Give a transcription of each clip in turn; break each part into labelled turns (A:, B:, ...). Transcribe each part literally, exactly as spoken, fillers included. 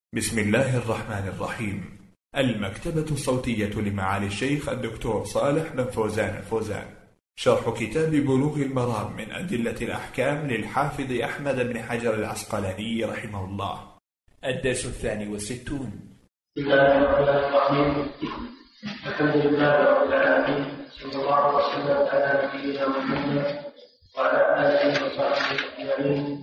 A: بسم الله الرحمن الرحيم. المكتبة الصوتية لمعالي الشيخ الدكتور صالح بن فوزان الفوزان، شرح كتاب بلوغ المرام من أدلة الأحكام للحافظ أحمد بن حجر العسقلاني رحمه الله، الدرس الثاني والستون.
B: بسم الله الرحمن الرحيم. الحمد لله رب العالمين، صلى الله وسلم على نبينا محمد وعلى آله وصحبه أجمعين.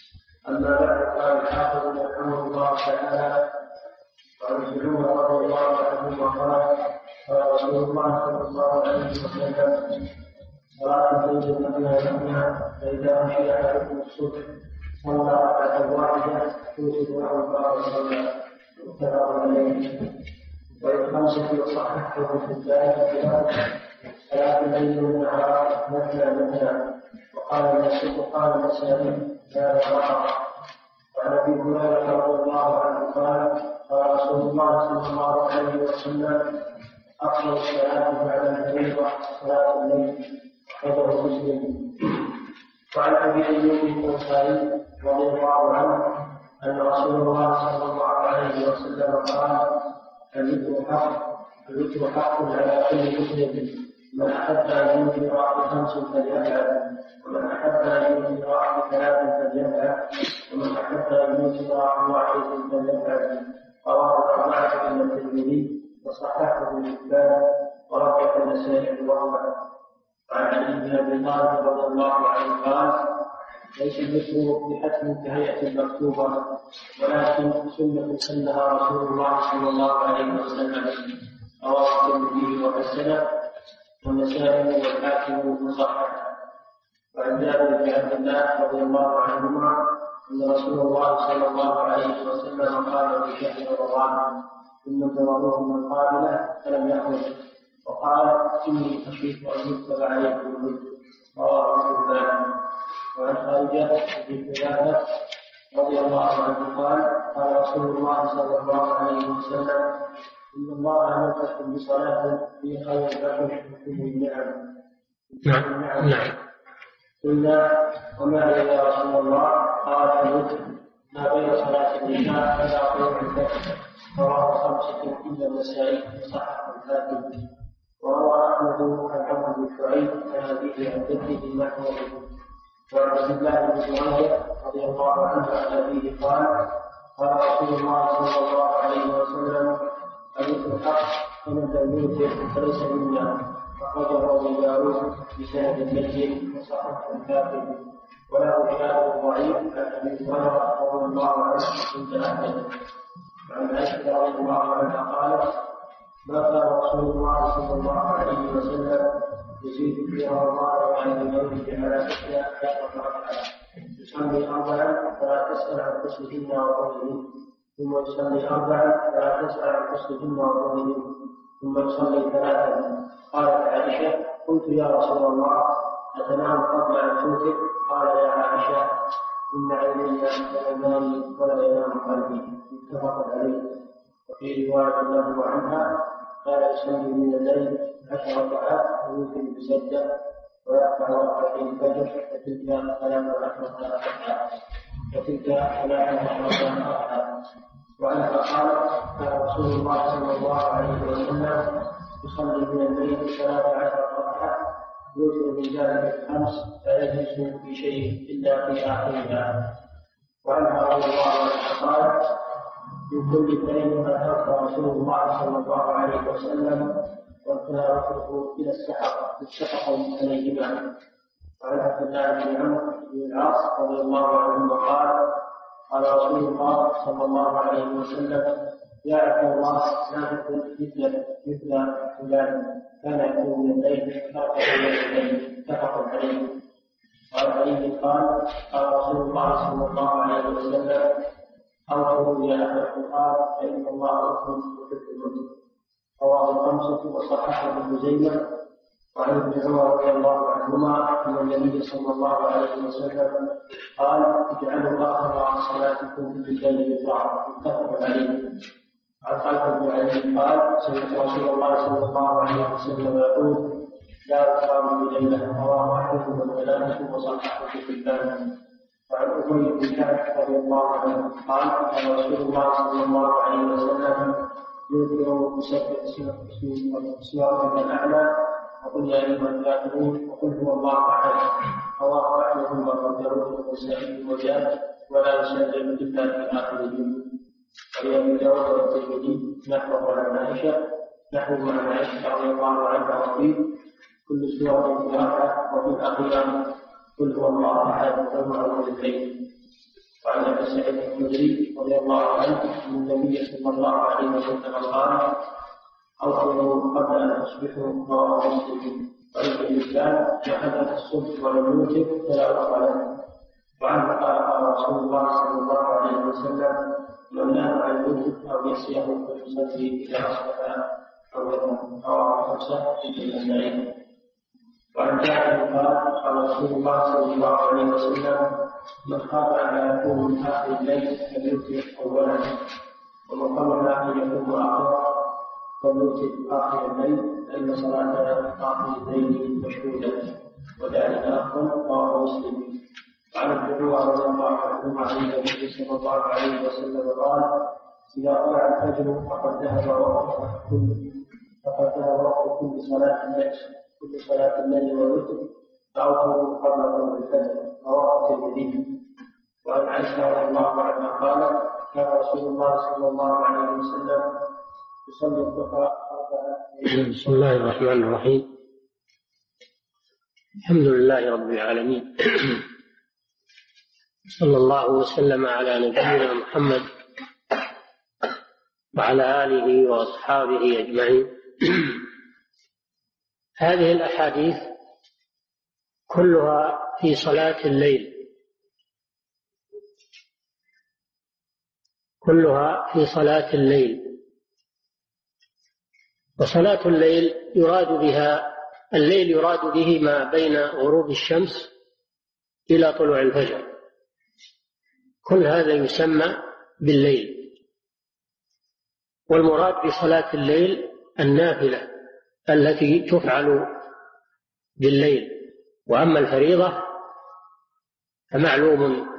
B: أما بعد، قال الحافظ رحمه الله تعالى: وعن ابن عمر رضي الله عنهما قال: قال رسول الله صلى الله عليه وسلم: صلاة الليل مثنى مثنى، فإذا خشي أحدكم الصبح صلى ركعة واحدة توجب له الله صلى. متفق عليه. وفي خمسة وصححه في الثالث: صلاة الليل والنهار مثنى مثنى. وقال النسائي وقال النسائي هذا خطأ. وعن ابي هريره رضي الله عنه قال: قال رسول الله صلى الله عليه وسلم: افضل الصلاه بعد الفريضه صلاه الليل. أخرجه مسلم. وعن ابي ايوب الانصاري رضي الله عنه ان رسول الله صلى الله عليه وسلم قال: الوتر حق الوتر حق على كل مسلم، من احب ان ينذر بخمس فليفعل، ومن احب ان ينذر بثلاث فليفعل، ومن احب ان ينذر بواحد فليفعل. رواه الاربعه الا الترمذي وصححه ابن حبان ورجح النسائي وأحمد. وعن علي بن ابي طالب رضي الله عنه قال: ليس الذكر بحتم كهيئه المكتوبه، ولكن سنه سنها رسول الله صلى الله عليه وسلم. رواه الترمذي وحسنه والنسائي والحاكم وصححه. وعن جابر بن عبد الله رضي الله عنهما ان رسول الله صلى الله عليه وسلم قال في شهر رمضان: ثم ترونه من قابله فلم يخرج، وقال: اني خشيت ان يكتب عليكم الوتر. رواه مسلم. وعن خارجه بن حذافه رضي الله عنه قال: قال رسول الله صلى الله عليه وسلم: ان الله امركم بصلاه في خير لكم من كل النعم.
C: نعم نعم.
B: قلنا: وما هي يا رسول الله؟ قال: الوتر، ما بين صلاه العشاء ولا خير الفجر. رواه خمسه الا النسائي وصححه الحاكم. وروى احمد عن عمرو بن شعيب عن ابيه عن جده نحوه. وعن عبد الله بن زهير رضي الله عنه عن ابيه قال: قال رسول الله صلى الله عليه وسلم: الوتر حق، فمن لم يوتر فليس منا. أخرجه أبو داود بسند جيد وصححه الحاكم. وله شاهد ضعيف عن أبي هريرة رضي الله عنه عند أحمد. وعن عائشة رضي الله عنها قالت: ما كان رسول الله صلى الله عليه وسلم يزيد في رمضان وعن المغرب على إحدى عشرة ركعة، يصلي أربعا فلا تسأل عن حسنهن وطولهن، ثم يصلي أربعا فلا تسأل عن حسنهن وطولهن، ثم يصلي ثلاثا. قالت عائشة: قلت يا رسول الله أتنام قبل أن توتر؟ قال: يا عائشة، إن عيني تنامان ولا ينام قلبي. متفق عليه. وفي رواية له عنها قال: يصلي من الليل عشر ركعات ويوتر بسجدة ويرفع ركعتين الفجر، وتلك ثلاث عشرة ركعة وتلك ثلاث عشرة ركعة. وعنها قالت: كان رسول الله صلى الله عليه وسلم يصلي من الليل ثلاث عشرة ركعة يوتر من ذلك الخمس لا يجلس في شيء إلا في آخرها. وعنها رضي الله عنها قالت: من كل كلمة أترك رسول الله صلى الله عليه وسلم وكان يتركه إلى السحر اتفق عليهما. وعن عبد الله بن عمرو بن العاص رضي الله عنهما قال: قال رسول الله صلى الله عليه وسلم: يا عبد الله، لا تكن مثل مثل فلان كان يقوم من الليل تركه الى الليل. متفق عليه. وعن علي قال: قال رسول الله صلى الله عليه وسلم: أوتروا يا أهل القرآن فإن الله يحب الوتر. رواه الخمسة وصححه ابن خزيمة. وعن ابن عمر رضي الله عنهما أن النبي صلى الله عليه وسلم قال: اجعلوا آخر صلاتكم في الليل وترا. متفق عليه. عن خالد بن علي قال: سمعت رسول الله صلى الله عليه وسلم يقول: لا تقام الليلة. رواه أحمد والثلاثة وصححه في الباب. وعن أبي بن كعب رضي الله عنه قال كان رسول الله صلى الله عليه وسلم يذكر بسبب سورة الأعلى وقل يا أيها الكافرون وقل هو الله أحد رواه أحمد وأبو داود والنسائي وجاء ولا يسلم إلا في آخره. ولأبي داود والترمذي نحوه عن عائشة نحوه عن عائشة رضي الله عنها وفيه كل سورة في ركعة وفي الأخيرة قل هو الله أحد والمعوذ بالخير. وعن أبي سعيد الخدري رضي الله عنه أن النبي صلى الله عليه وسلم قال أوصلوا قبل أن تصبحوا رواه مسلم. وعن الإسلام وحدث الصبح ولم يوتر فلا أوصل. وعنه قال رسول الله صلى الله عليه وسلم من نام عن الوتر أو يسيه فليصلي إذا أصبح أو ينام رواه خمسة في النسائي. وعن جابر قال قال رسول الله صلى الله عليه وسلم من خاف أن يكون من آخر الليل فليوتر أولا ومن طمع أن يكون آخرا فليوتر آخر الليل فإن صلاة آخر الليل مشهودة وذلك أفضل رواه مسلم. وعن ابن عمر رضي الله عنهما عن النبي صلى الله عليه وسلم قال إذا طلع الفجر فقد ذهب وقت كل فقد ذهب وقت كل صلاة الليل كل صلاة الليل والوتر فأوتروا قبل طلوع الفجر رواه الترمذي. وعن عائشة رضي الله عنها قالت كان رسول الله صلى الله عليه وسلم يصلي الضحى أربعة.
C: بسم الله الرحمن الرحيم. الحمد لله رب العالمين، صلى الله وسلم على نبينا محمد وعلى آله وأصحابه أجمعين. هذه الأحاديث كلها في صلاة الليل، كلها في صلاة الليل. وصلاة الليل يراد بها الليل يراد به ما بين غروب الشمس إلى طلوع الفجر، كل هذا يسمى بالليل. والمراد بصلاة الليل النافلة التي تفعل بالليل. وأما الفريضة فمعلوم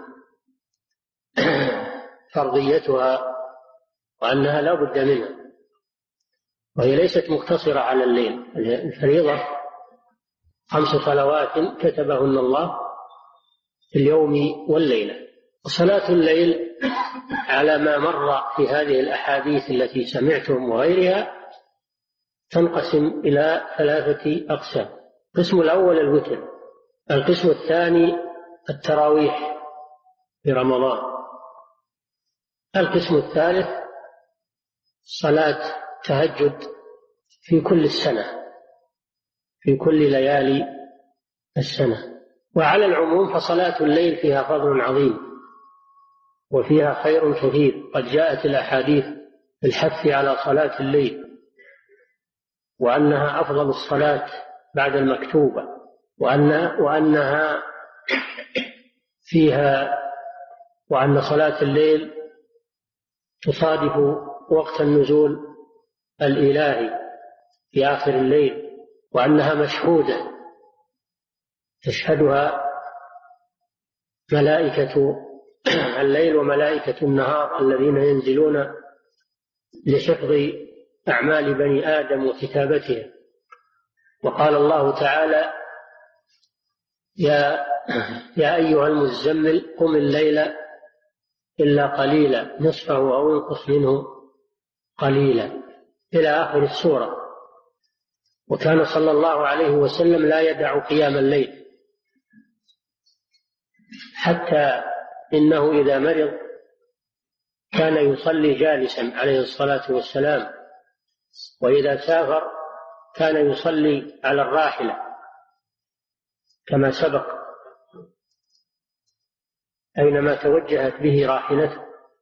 C: فرضيتها وأنها لا بد منها، وهي ليست مقتصرة على الليل. الفريضة خمس صلوات كتبهن الله في اليوم والليلة. وصلاة الليل على ما مر في هذه الأحاديث التي سمعتم وغيرها تنقسم إلى ثلاثة أقسام. القسم الأول الوتر، القسم الثاني التراويح في رمضان، القسم الثالث صلاة تهجد في كل السنة في كل ليالي السنة. وعلى العموم فصلاة الليل فيها فضل عظيم وفيها خير كثير. قد جاءت الأحاديث بالحث على صلاة الليل وأنها أفضل الصلاة بعد المكتوبة، وأن وأنها فيها وأن صلاة الليل تصادف وقت النزول الإلهي في آخر الليل، وأنها مشهودة تشهدها ملائكة الليل وملائكة النهار الذين ينزلون لحفظ أعمال بني آدم وكتابتها. وقال الله تعالى يا, يا أيها المزمل قم الليل إلا قليلا نصفه أو انقص منه قليلا إلى آخر السورة. وكان صلى الله عليه وسلم لا يدع قيام الليل، حتى إنه إذا مرض كان يصلي جالسا عليه الصلاة والسلام، وإذا سافر كان يصلي على الراحلة كما سبق أينما توجهت به راحلته.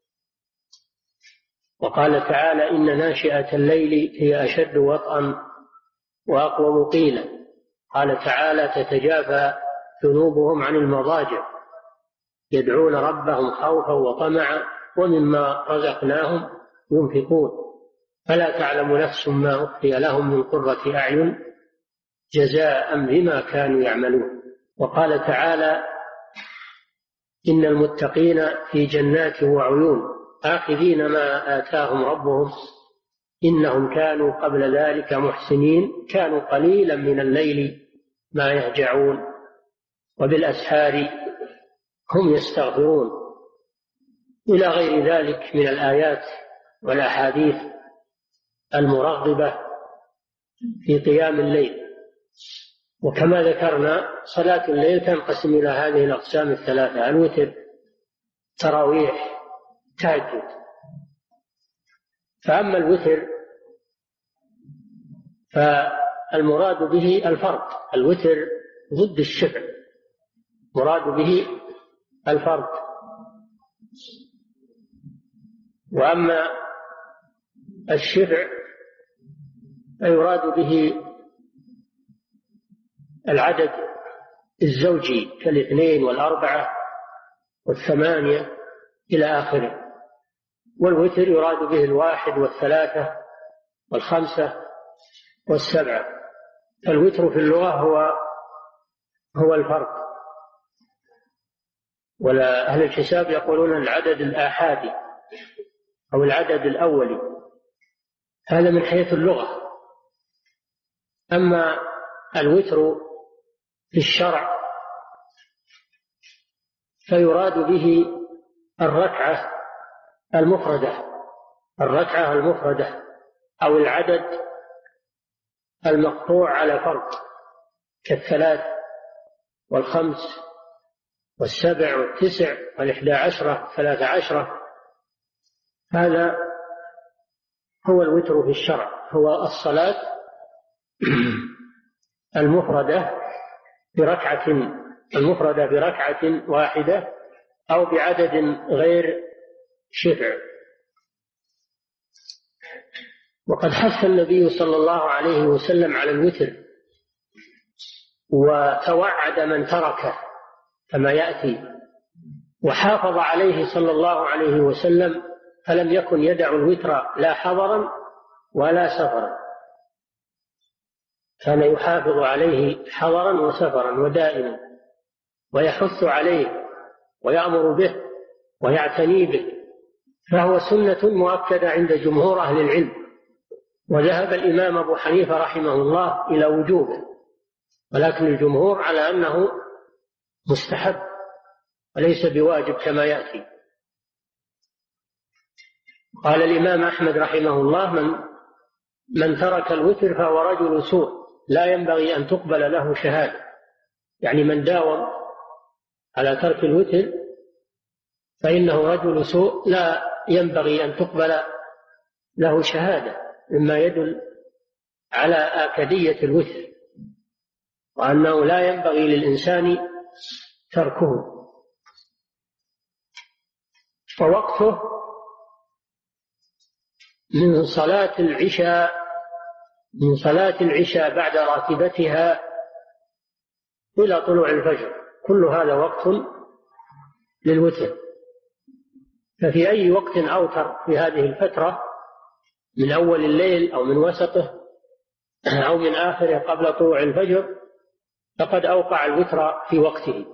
C: وقال تعالى إن ناشئة الليل هي أشد وطئا وأقوم قيلا. قال تعالى تتجافى جنوبهم عن المضاجع يدعون ربهم خوفا وطمعا ومما رزقناهم ينفقون فلا تعلم نفس ما أخفي لهم من قرة أعين جزاء بما كانوا يعملون. وقال تعالى إن المتقين في جنات وعيون آخذين ما آتاهم ربهم إنهم كانوا قبل ذلك محسنين كانوا قليلا من الليل ما يهجعون وبالأسحار هم يستغفرون، إلى غير ذلك من الآيات والأحاديث المرغبة في قيام الليل. وكما ذكرنا صلاة الليل تنقسم إلى هذه الأقسام الثلاثة: الوتر، تراويح، تهجد. فأما الوتر فالمراد به الفرد، الوتر ضد الشفع، مراد به الفرد. وأما الشفع فيراد به العدد الزوجي كالاثنين والأربعة والثمانية إلى آخره. والوتر يراد به الواحد والثلاثة والخمسة والسبعة. فالوتر في اللغة هو هو الفرد. ولا أهل الحساب يقولون العدد الآحادي أو العدد الأولي، هذا من حيث اللغة. أما الوتر في الشرع فيراد به الركعة المفردة، الركعة المفردة أو العدد المقطوع على فرد كالثلاث والخمس والسبع والتسع والإحدى عشرة ثلاث عشرة. هذا هو الوتر في الشرع، هو الصلاة المفردة بركعة المفردة بركعة واحدة أو بعدد غير شفع. وقد حث النبي صلى الله عليه وسلم على الوتر وتوعد من تركه كما يأتي، وحافظ عليه صلى الله عليه وسلم فلم يكن يدع الوتر لا حضرا ولا سفرا، كان يحافظ عليه حضرا وسفرا ودائما، ويحث عليه ويأمر به ويعتني به، فهو سنة مؤكدة عند جمهور أهل العلم. وذهب الإمام أبو حنيفة رحمه الله إلى وجوبه، ولكن الجمهور على أنه مستحب وليس بواجب كما يأتي. قال الإمام أحمد رحمه الله: من من ترك الوتر فهو رجل سوء لا ينبغي أن تقبل له شهادة. يعني من داوم على ترك الوتر فإنه رجل سوء لا ينبغي أن تقبل له شهادة، مما يدل على آكدية الوتر وأنه لا ينبغي للإنسان تركه. ووقته من صلاة العشاء من صلاة العشاء بعد راتبتها إلى طلوع الفجر، كل هذا وقت للوتر. ففي أي وقت أوتر في هذه الفترة من أول الليل أو من وسطه أو من آخره قبل طلوع الفجر فقد أوقع الوتر في وقته.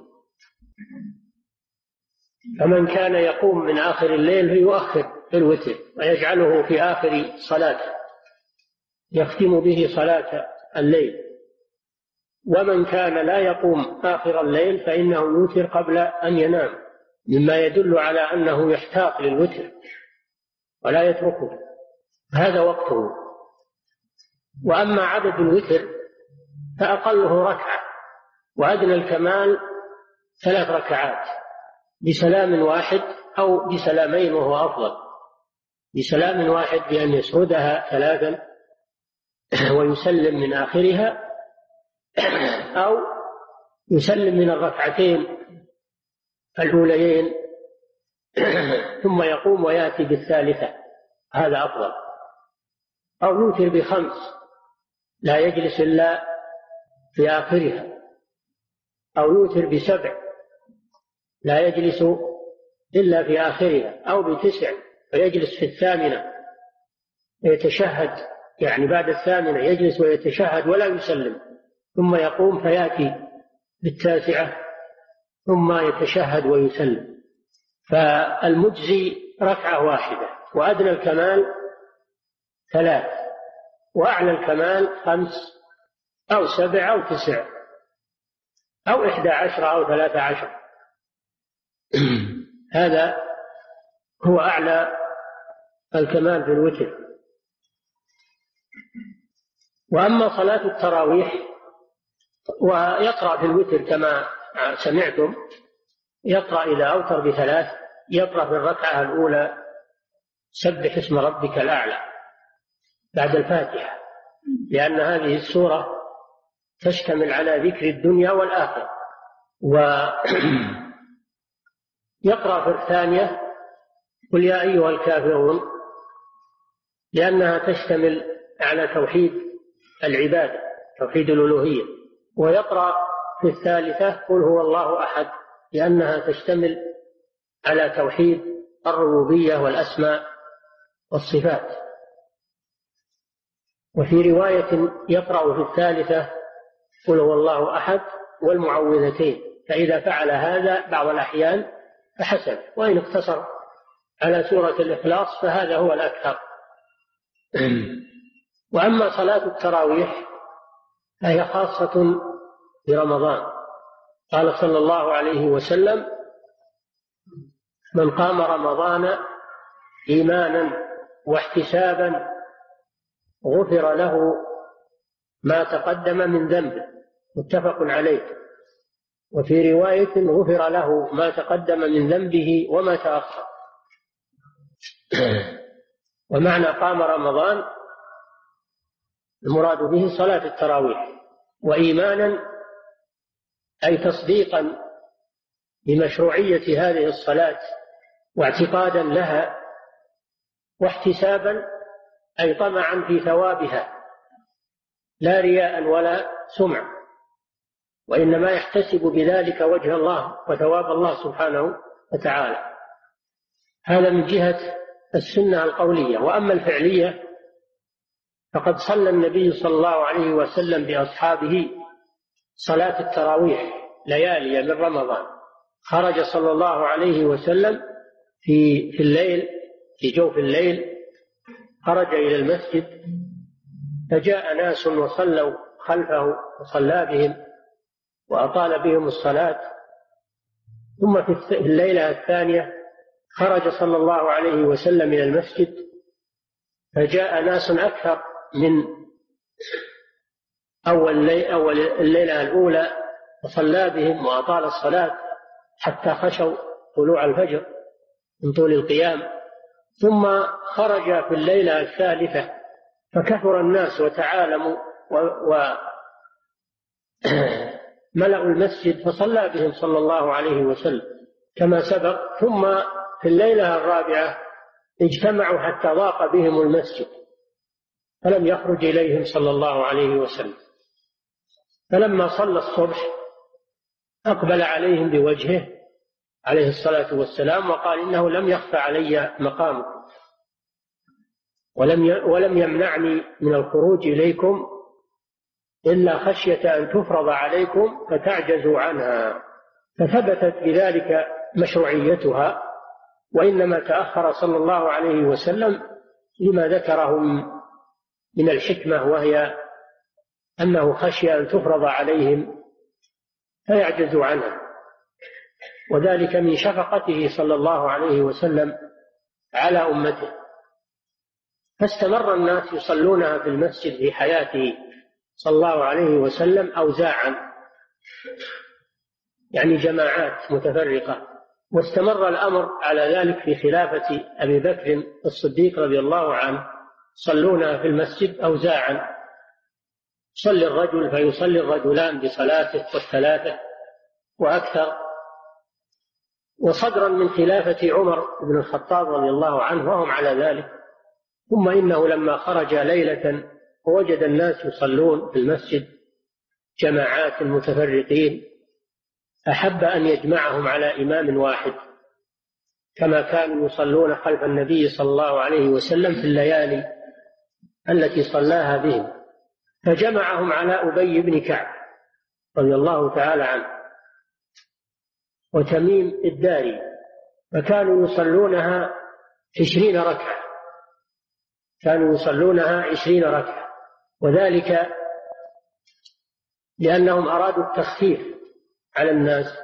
C: فمن كان يقوم من آخر الليل فيؤخر في الوتر ويجعله في آخر صلاته يختم به صلاة الليل. ومن كان لا يقوم آخر الليل فإنه يوتر قبل أن ينام، مما يدل على أنه يحتاط للوتر ولا يتركه، هذا وقته. وأما عدد الوتر فأقله ركعة وأدنى الكمال ثلاث ركعات بسلام واحد أو بسلامين وهو أفضل، بسلام واحد بأن يسردها ثلاثا ويسلم من آخرها، أو يسلم من الركعتين الأوليين ثم يقوم ويأتي بالثالثة، هذا أفضل. أو يوتر بخمس لا يجلس إلا في آخرها، أو يوتر بسبع لا يجلس إلا في آخرها، أو بتسع ويجلس في الثامنة يتشهد، يعني بعد الثامنة يجلس ويتشهد ولا يسلم، ثم يقوم فيأتي بالتاسعة ثم يتشهد ويسلم. فالمجزي ركعة واحدة، وأدنى الكمال ثلاث، وأعلى الكمال خمس أو سبع أو تسع أو إحدى عشر أو ثلاثة عشر. هذا هو أعلى الكمال في الوتر. وأما صلاة التراويح ويقرأ في الوتر كما سمعتم، يقرأ إذا أوتر بثلاث، يقرأ في الركعة الأولى سبح اسم ربك الأعلى بعد الفاتحة، لأن هذه السورة تشتمل على ذكر الدنيا والآخرة. ويقرأ في الثانية قل يا أيها الكافرون، لأنها تشتمل على توحيد العبادة، توحيد الألوهية. ويقرأ في الثالثة قل هو الله أحد، لأنها تشتمل على توحيد الربوبية والأسماء والصفات. وفي رواية يقرأ في الثالثة قل هو الله أحد والمعوذتين، فإذا فعل هذا بعض الأحيان فحسن، وإن اقتصر على سورة الإخلاص فهذا هو الأكثر. وأما صلاة التراويح فهي خاصة برمضان. قال صلى الله عليه وسلم من قام رمضان إيمانا واحتسابا غفر له ما تقدم من ذنبه، متفق عليه. وفي رواية غفر له ما تقدم من ذنبه وما تأخر. ومعنى قام رمضان المراد به صلاة التراويح. وإيمانا أي تصديقا بمشروعية هذه الصلاة واعتقادا لها، واحتسابا أي طمعا في ثوابها، لا رياء ولا سمع، وإنما يحتسب بذلك وجه الله وثواب الله سبحانه وتعالى. هذا من جهة السنة القولية. وأما الفعلية فقد صلى النبي صلى الله عليه وسلم بأصحابه صلاة التراويح ليالي من رمضان. خرج صلى الله عليه وسلم في في الليل، في جوف الليل، خرج إلى المسجد، فجاء ناس وصلوا خلفه وصلى بهم وأطال بهم الصلاة. ثم في الليلة الثانية خرج صلى الله عليه وسلم إلى المسجد، فجاء ناس أكثر من أول الليلة الأولى وصلى بهم وأطال الصلاة حتى خشوا طلوع الفجر من طول القيام. ثم خرج في الليلة الثالثة فكثر الناس وتعالموا وملأوا المسجد فصلى بهم صلى الله عليه وسلم كما سبق. ثم في الليلة الرابعة اجتمعوا حتى ضاق بهم المسجد فلم يخرج إليهم صلى الله عليه وسلم. فلما صلى الصبح أقبل عليهم بوجهه عليه الصلاة والسلام وقال إنه لم يخفى علي مقامكم ولم ولم يمنعني من الخروج إليكم إلا خشية أن تفرض عليكم فتعجزوا عنها. فثبتت بذلك مشروعيتها، وإنما تأخر صلى الله عليه وسلم لما ذكره من الحكمة، وهي أنه خشي أن تفرض عليهم فيعجزوا عنها، وذلك من شفقته صلى الله عليه وسلم على أمته. فاستمر الناس يصلونها في المسجد في حياته صلى الله عليه وسلم أوزاعا، يعني جماعات متفرقة. واستمر الأمر على ذلك في خلافة أبي بكر الصديق رضي الله عنه، صلونها في المسجد أوزاعا، يصلي الرجل فيصلي الرجلان بصلاته والثلاثة وأكثر. وصدرا من خلافة عمر بن الخطاب رضي الله عنه وهم على ذلك. ثم إنه لما خرج ليلة ووجد الناس يصلون في المسجد جماعات متفرقين أحب أن يجمعهم على إمام واحد كما كانوا يصلون خلف النبي صلى الله عليه وسلم في الليالي التي صلاها بهم، فجمعهم على أبي بن كعب رضي الله تعالى عنه. وتميم الداري، فكانوا يصلونها عشرين ركعة كانوا يصلونها عشرين ركعة وذلك لأنهم أرادوا التخفيف على الناس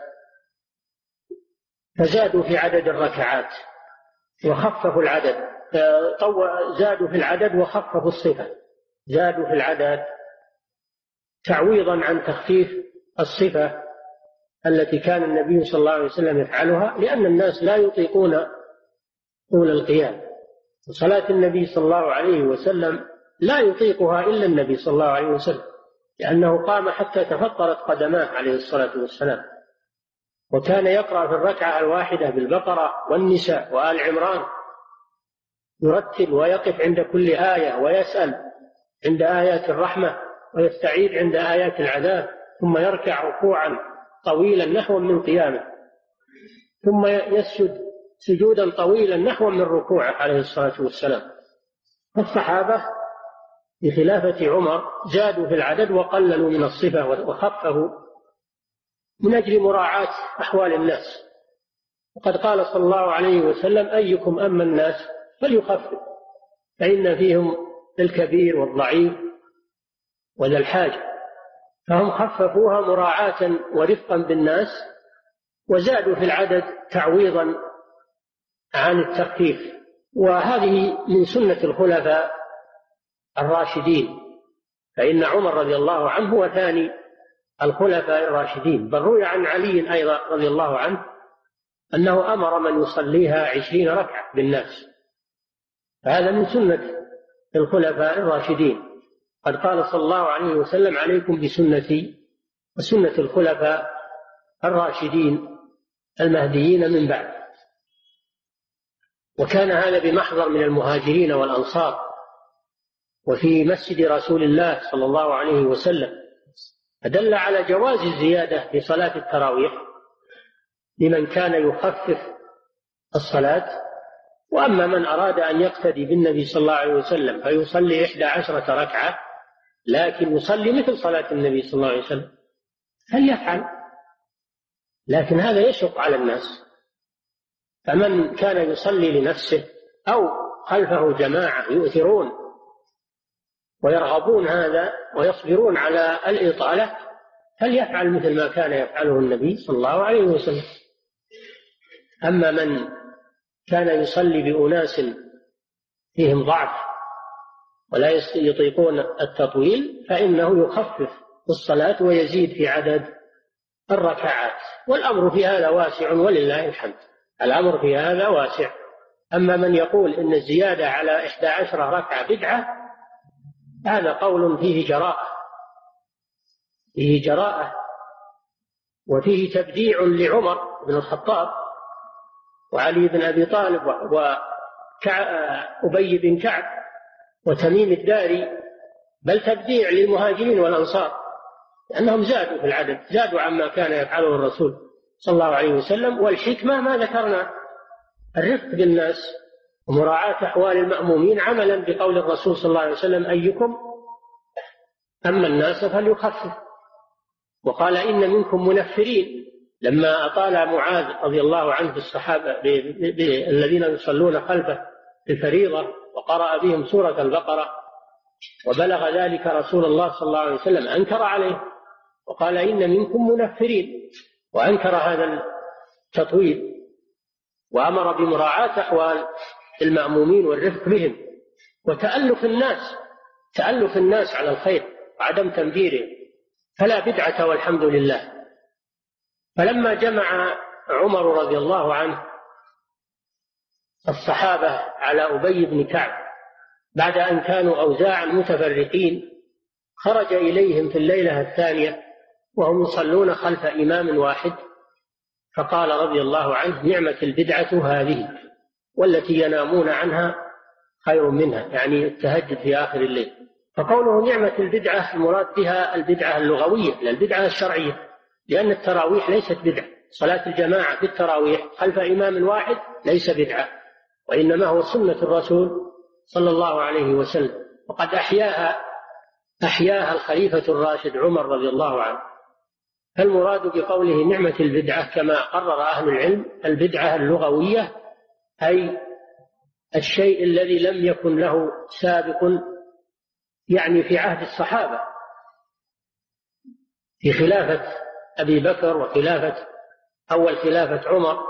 C: فزادوا في عدد الركعات وخففوا العدد، زادوا في العدد وخففوا الصفة، زادوا في العدد تعويضا عن تخفيف الصفة التي كان النبي صلى الله عليه وسلم يفعلها، لأن الناس لا يطيقون طول القيام. وصلاة النبي صلى الله عليه وسلم لا يطيقها إلا النبي صلى الله عليه وسلم، لأنه قام حتى تفطرت قدماه عليه الصلاة والسلام، وكان يقرأ في الركعة الواحدة بالبقرة والنساء وآل عمران، يرتل ويقف عند كل آية ويسأل عند آيات الرحمة ويستعيذ عند آيات العذاب، ثم يركع ركوعا طويلا نحو من قيامه، ثم يسجد سجودا طويلا نحو من ركوعه عليه الصلاة والسلام. الصحابة بخلافة عمر زادوا في العدد وقللوا من الصفة وخففوا من أجل مراعاة أحوال الناس. وقد قال صلى الله عليه وسلم: أيكم أما الناس فليخفف، فإن فيهم الكبير والضعيف وذا الحاجة، فهم خففوها مراعاة ورفقا بالناس وزادوا في العدد تعويضا عن التخفيف. وهذه من سنة الخلفاء الراشدين، فإن عمر رضي الله عنه هو ثاني الخلفاء الراشدين، بل روي عن علي أيضا رضي الله عنه أنه أمر من يصليها عشرين ركعة بالناس، فهذا من سنة الخلفاء الراشدين. قد قال صلى الله عليه وسلم: عليكم بسنتي وسنة الخلفاء الراشدين المهديين من بعد. وكان هذا بمحضر من المهاجرين والأنصار، وفي مسجد رسول الله صلى الله عليه وسلم، فدل على جواز الزيادة في صلاة التراويح لمن كان يخفف الصلاة. وأما من أراد أن يقتدي بالنبي صلى الله عليه وسلم فيصلي إحدى عشرة ركعة لكن يصلي مثل صلاة النبي صلى الله عليه وسلم فليفعل، لكن هذا يشق على الناس. فمن كان يصلي لنفسه أو خلفه جماعة يؤثرون ويرغبون هذا ويصبرون على الإطالة فليفعل مثل ما كان يفعله النبي صلى الله عليه وسلم. أما من كان يصلي بأناس فيهم ضعف ولا يطيقون التطويل فإنه يخفف الصلاة ويزيد في عدد الركعات، والأمر في هذا واسع ولله الحمد، الأمر في هذا واسع. أما من يقول إن الزيادة على إحدى عشرة ركعة بدعة، هذا قول فيه جراءة فيه جراءة وفيه تبديع لعمر بن الخطاب وعلي بن أبي طالب وأبي بن كعب وتميم الداري، بل تبديع للمهاجرين والأنصار، لأنهم زادوا في العدد، زادوا عما كان يفعله الرسول صلى الله عليه وسلم. والحكمة ما ذكرنا، الرفق بالناس ومراعاة أحوال المأمومين عملا بقول الرسول صلى الله عليه وسلم: أيكم أما الناس فليخفف. وقال: إن منكم منفرين، لما أطال معاذ رضي الله عنه بالصحابة الذين يصلون خلفه في الفريضة وقرأ بهم سورة البقرة وبلغ ذلك رسول الله صلى الله عليه وسلم أنكر عليه وقال: إن منكم منفرين، وأنكر هذا التطويل وأمر بمراعاة أحوال المأمومين والرفق بهم وتألف الناس تألف الناس على الخير وعدم تنفيرهم، فلا بدعة والحمد لله. فلما جمع عمر رضي الله عنه الصحابة على أبي بن كعب بعد أن كانوا أوزاعا متفرقين، خرج إليهم في الليلة الثانية وهم يصلون خلف إمام واحد، فقال رضي الله عنه: نعمة البدعة هذه، والتي ينامون عنها خير منها، يعني التهجد في آخر الليل. فقوله نعمة البدعة المراد بها البدعة اللغوية لا البدعة الشرعية، لأن التراويح ليست بدعة، صلاة الجماعة في التراويح خلف إمام واحد ليس بدعة، وإنما هو سنة الرسول صلى الله عليه وسلم، وقد أحياها أحياها الخليفة الراشد عمر رضي الله عنه، فالمراد بقوله نعمة البدعة كما قرر أهل العلم البدعة اللغوية أي الشيء الذي لم يكن له سابق، يعني في عهد الصحابة، في خلافة أبي بكر وخلافة أول خلافة عمر.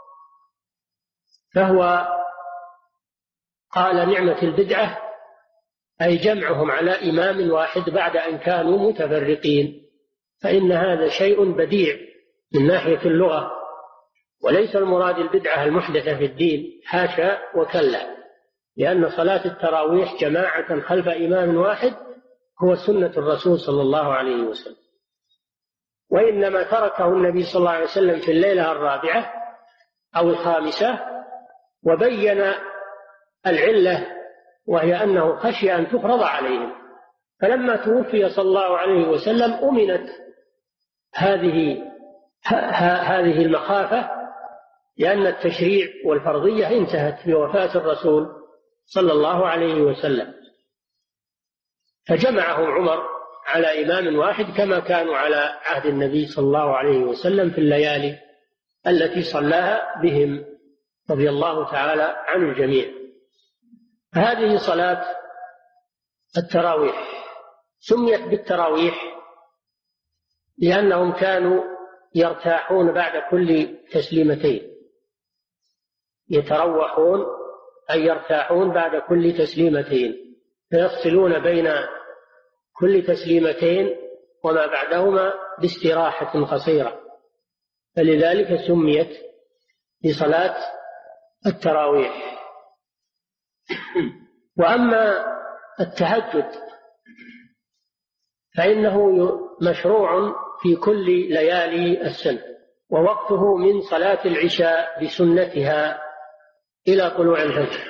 C: فهو قال نعمة البدعة أي جمعهم على إمام واحد بعد أن كانوا متفرقين، فإن هذا شيء بديع من ناحية اللغة، وليس المراد البدعة المحدثة في الدين، حاشا وكلا، لأن صلاة التراويح جماعة خلف إمام واحد هو سنة الرسول صلى الله عليه وسلم، وإنما تركه النبي صلى الله عليه وسلم في الليلة الرابعة أو الخامسة، وبين العلة وهي أنه خشي أن تفرض عليهم، فلما توفي صلى الله عليه وسلم أمنت هذه هذه المخافة، لأن التشريع والفرضية انتهت بوفاة الرسول صلى الله عليه وسلم، فجمعهم عمر على إمام واحد كما كانوا على عهد النبي صلى الله عليه وسلم في الليالي التي صلاها بهم رضي الله تعالى عن الجميع. هذه صلاة التراويح سميت بالتراويح لأنهم كانوا يرتاحون بعد كل تسليمتين، يتروحون أي يرتاحون بعد كل تسليمتين، فيفصلون بين كل تسليمتين وما بعدهما باستراحة قصيرة، فلذلك سميت بصلاة التراويح. وأما التهجد فإنه مشروع في كل ليالي السنة، ووقته من صلاة العشاء بسنتها إلى طلوع الفجر،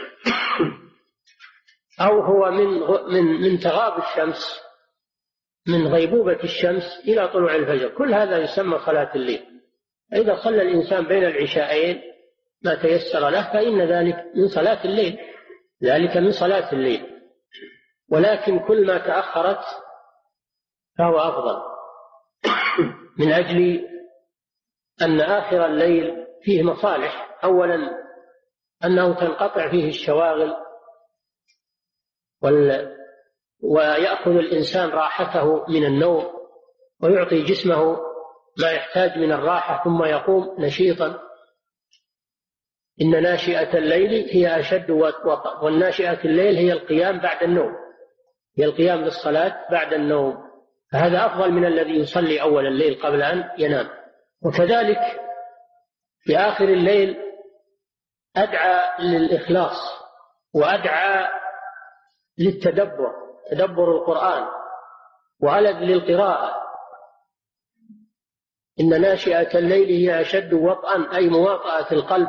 C: أو هو من من من تغاب الشمس، من غيبوبة الشمس إلى طلوع الفجر، كل هذا يسمى صلاة الليل. إذا صلى الإنسان بين العشاءين ما تيسر له فإن ذلك من صلاة الليل، ذلك من صلاة الليل، ولكن كل ما تأخرت فهو أفضل، من أجل أن آخر الليل فيه مصالح. أولا أنه تنقطع فيه الشواغل وال... ويأخذ الإنسان راحته من النوم، ويعطي جسمه ما يحتاج من الراحة، ثم يقوم نشيطا. إن ناشئة الليل هي أشد وطأ، والناشئة الليل هي القيام بعد النوم، هي القيام للصلاة بعد النوم، فهذا أفضل من الذي يصلي أول الليل قبل أن ينام. وكذلك في آخر الليل أدعى للإخلاص، وأدعى للتدبر، تدبر القرآن، وألذ للقراءة. إن ناشئة الليل هي أشد وطئا أي مواطأة القلب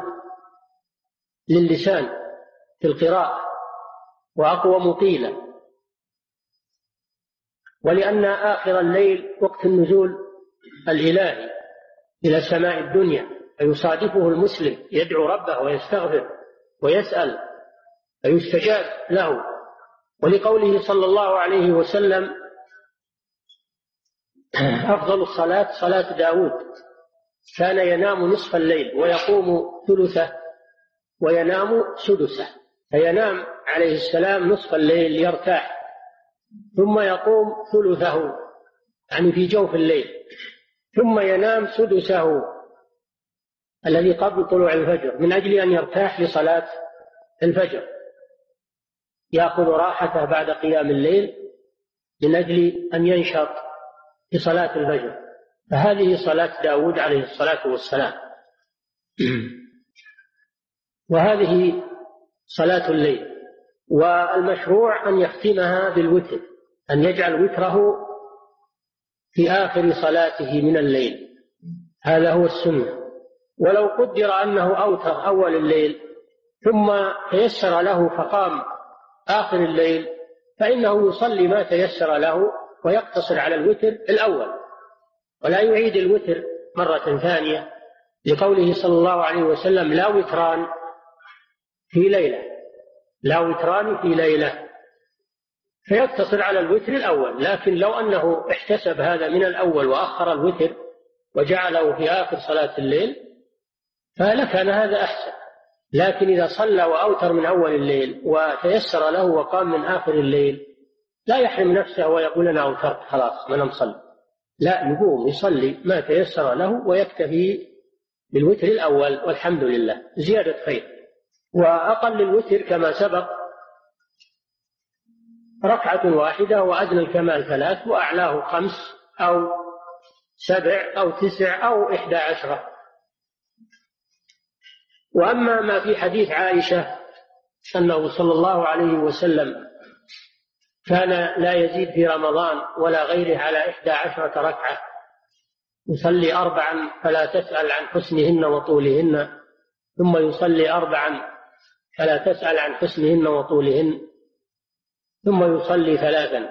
C: للسان في القراءة، وأقوم قيلا. ولأن آخر الليل وقت النزول الإلهي إلى سماء الدنيا، فيصادفه المسلم يدعو ربه ويستغفر ويسأل فيستجاب له. ولقوله صلى الله عليه وسلم أفضل الصلاة صلاة داود، كان ينام نصف الليل ويقوم ثلثه وينام سدسه، فينام عليه السلام نصف الليل يرتاح، ثم يقوم ثلثه يعني في جوف الليل، ثم ينام سدسه الذي قبل طلوع الفجر، من أجل أن يرتاح لصلاة الفجر، يأخذ راحته بعد قيام الليل من أجل أن ينشط في صلاة الفجر. فهذه صلاة داود عليه الصلاة والسلام. وهذه صلاة الليل. والمشروع أن يختمها بالوتر، أن يجعل وتره في آخر صلاته من الليل، هذا هو السنة. ولو قدر أنه أوتر أول الليل ثم تيسر له فقام آخر الليل، فإنه يصلي ما تيسر له ويقتصر على الوتر الأول، ولا يعيد الوتر مرة ثانية، لقوله صلى الله عليه وسلم لا وتران في ليلة، لا وتران في ليلة، فيقتصر على الوتر الأول. لكن لو أنه احتسب هذا من الأول وأخر الوتر وجعله في آخر صلاة الليل فلكان هذا أحسن. لكن إذا صلى وأوتر من أول الليل وتيسر له وقام من آخر الليل لا يحرم نفسه ويقول أنا أوترت خلاص ما نصلي، لا، يقوم يصلي ما تيسر له ويكتفي بالوتر الأول والحمد لله، زيادة خير. وأقل الوتر كما سبق ركعة واحدة، وأدنى الكمال ثلاث، وأعلاه خمس أو سبع أو تسع أو إحدى عشرة. وأما ما في حديث عائشة أنه صلى الله عليه وسلم كان لا يزيد في رمضان ولا غيره على إحدى عشرة ركعة، يصلي أربعا فلا تسأل عن حسنهن وطولهن، ثم يصلي أربعا فلا تسأل عن حسنهن وطولهن، ثم يصلي ثلاثا.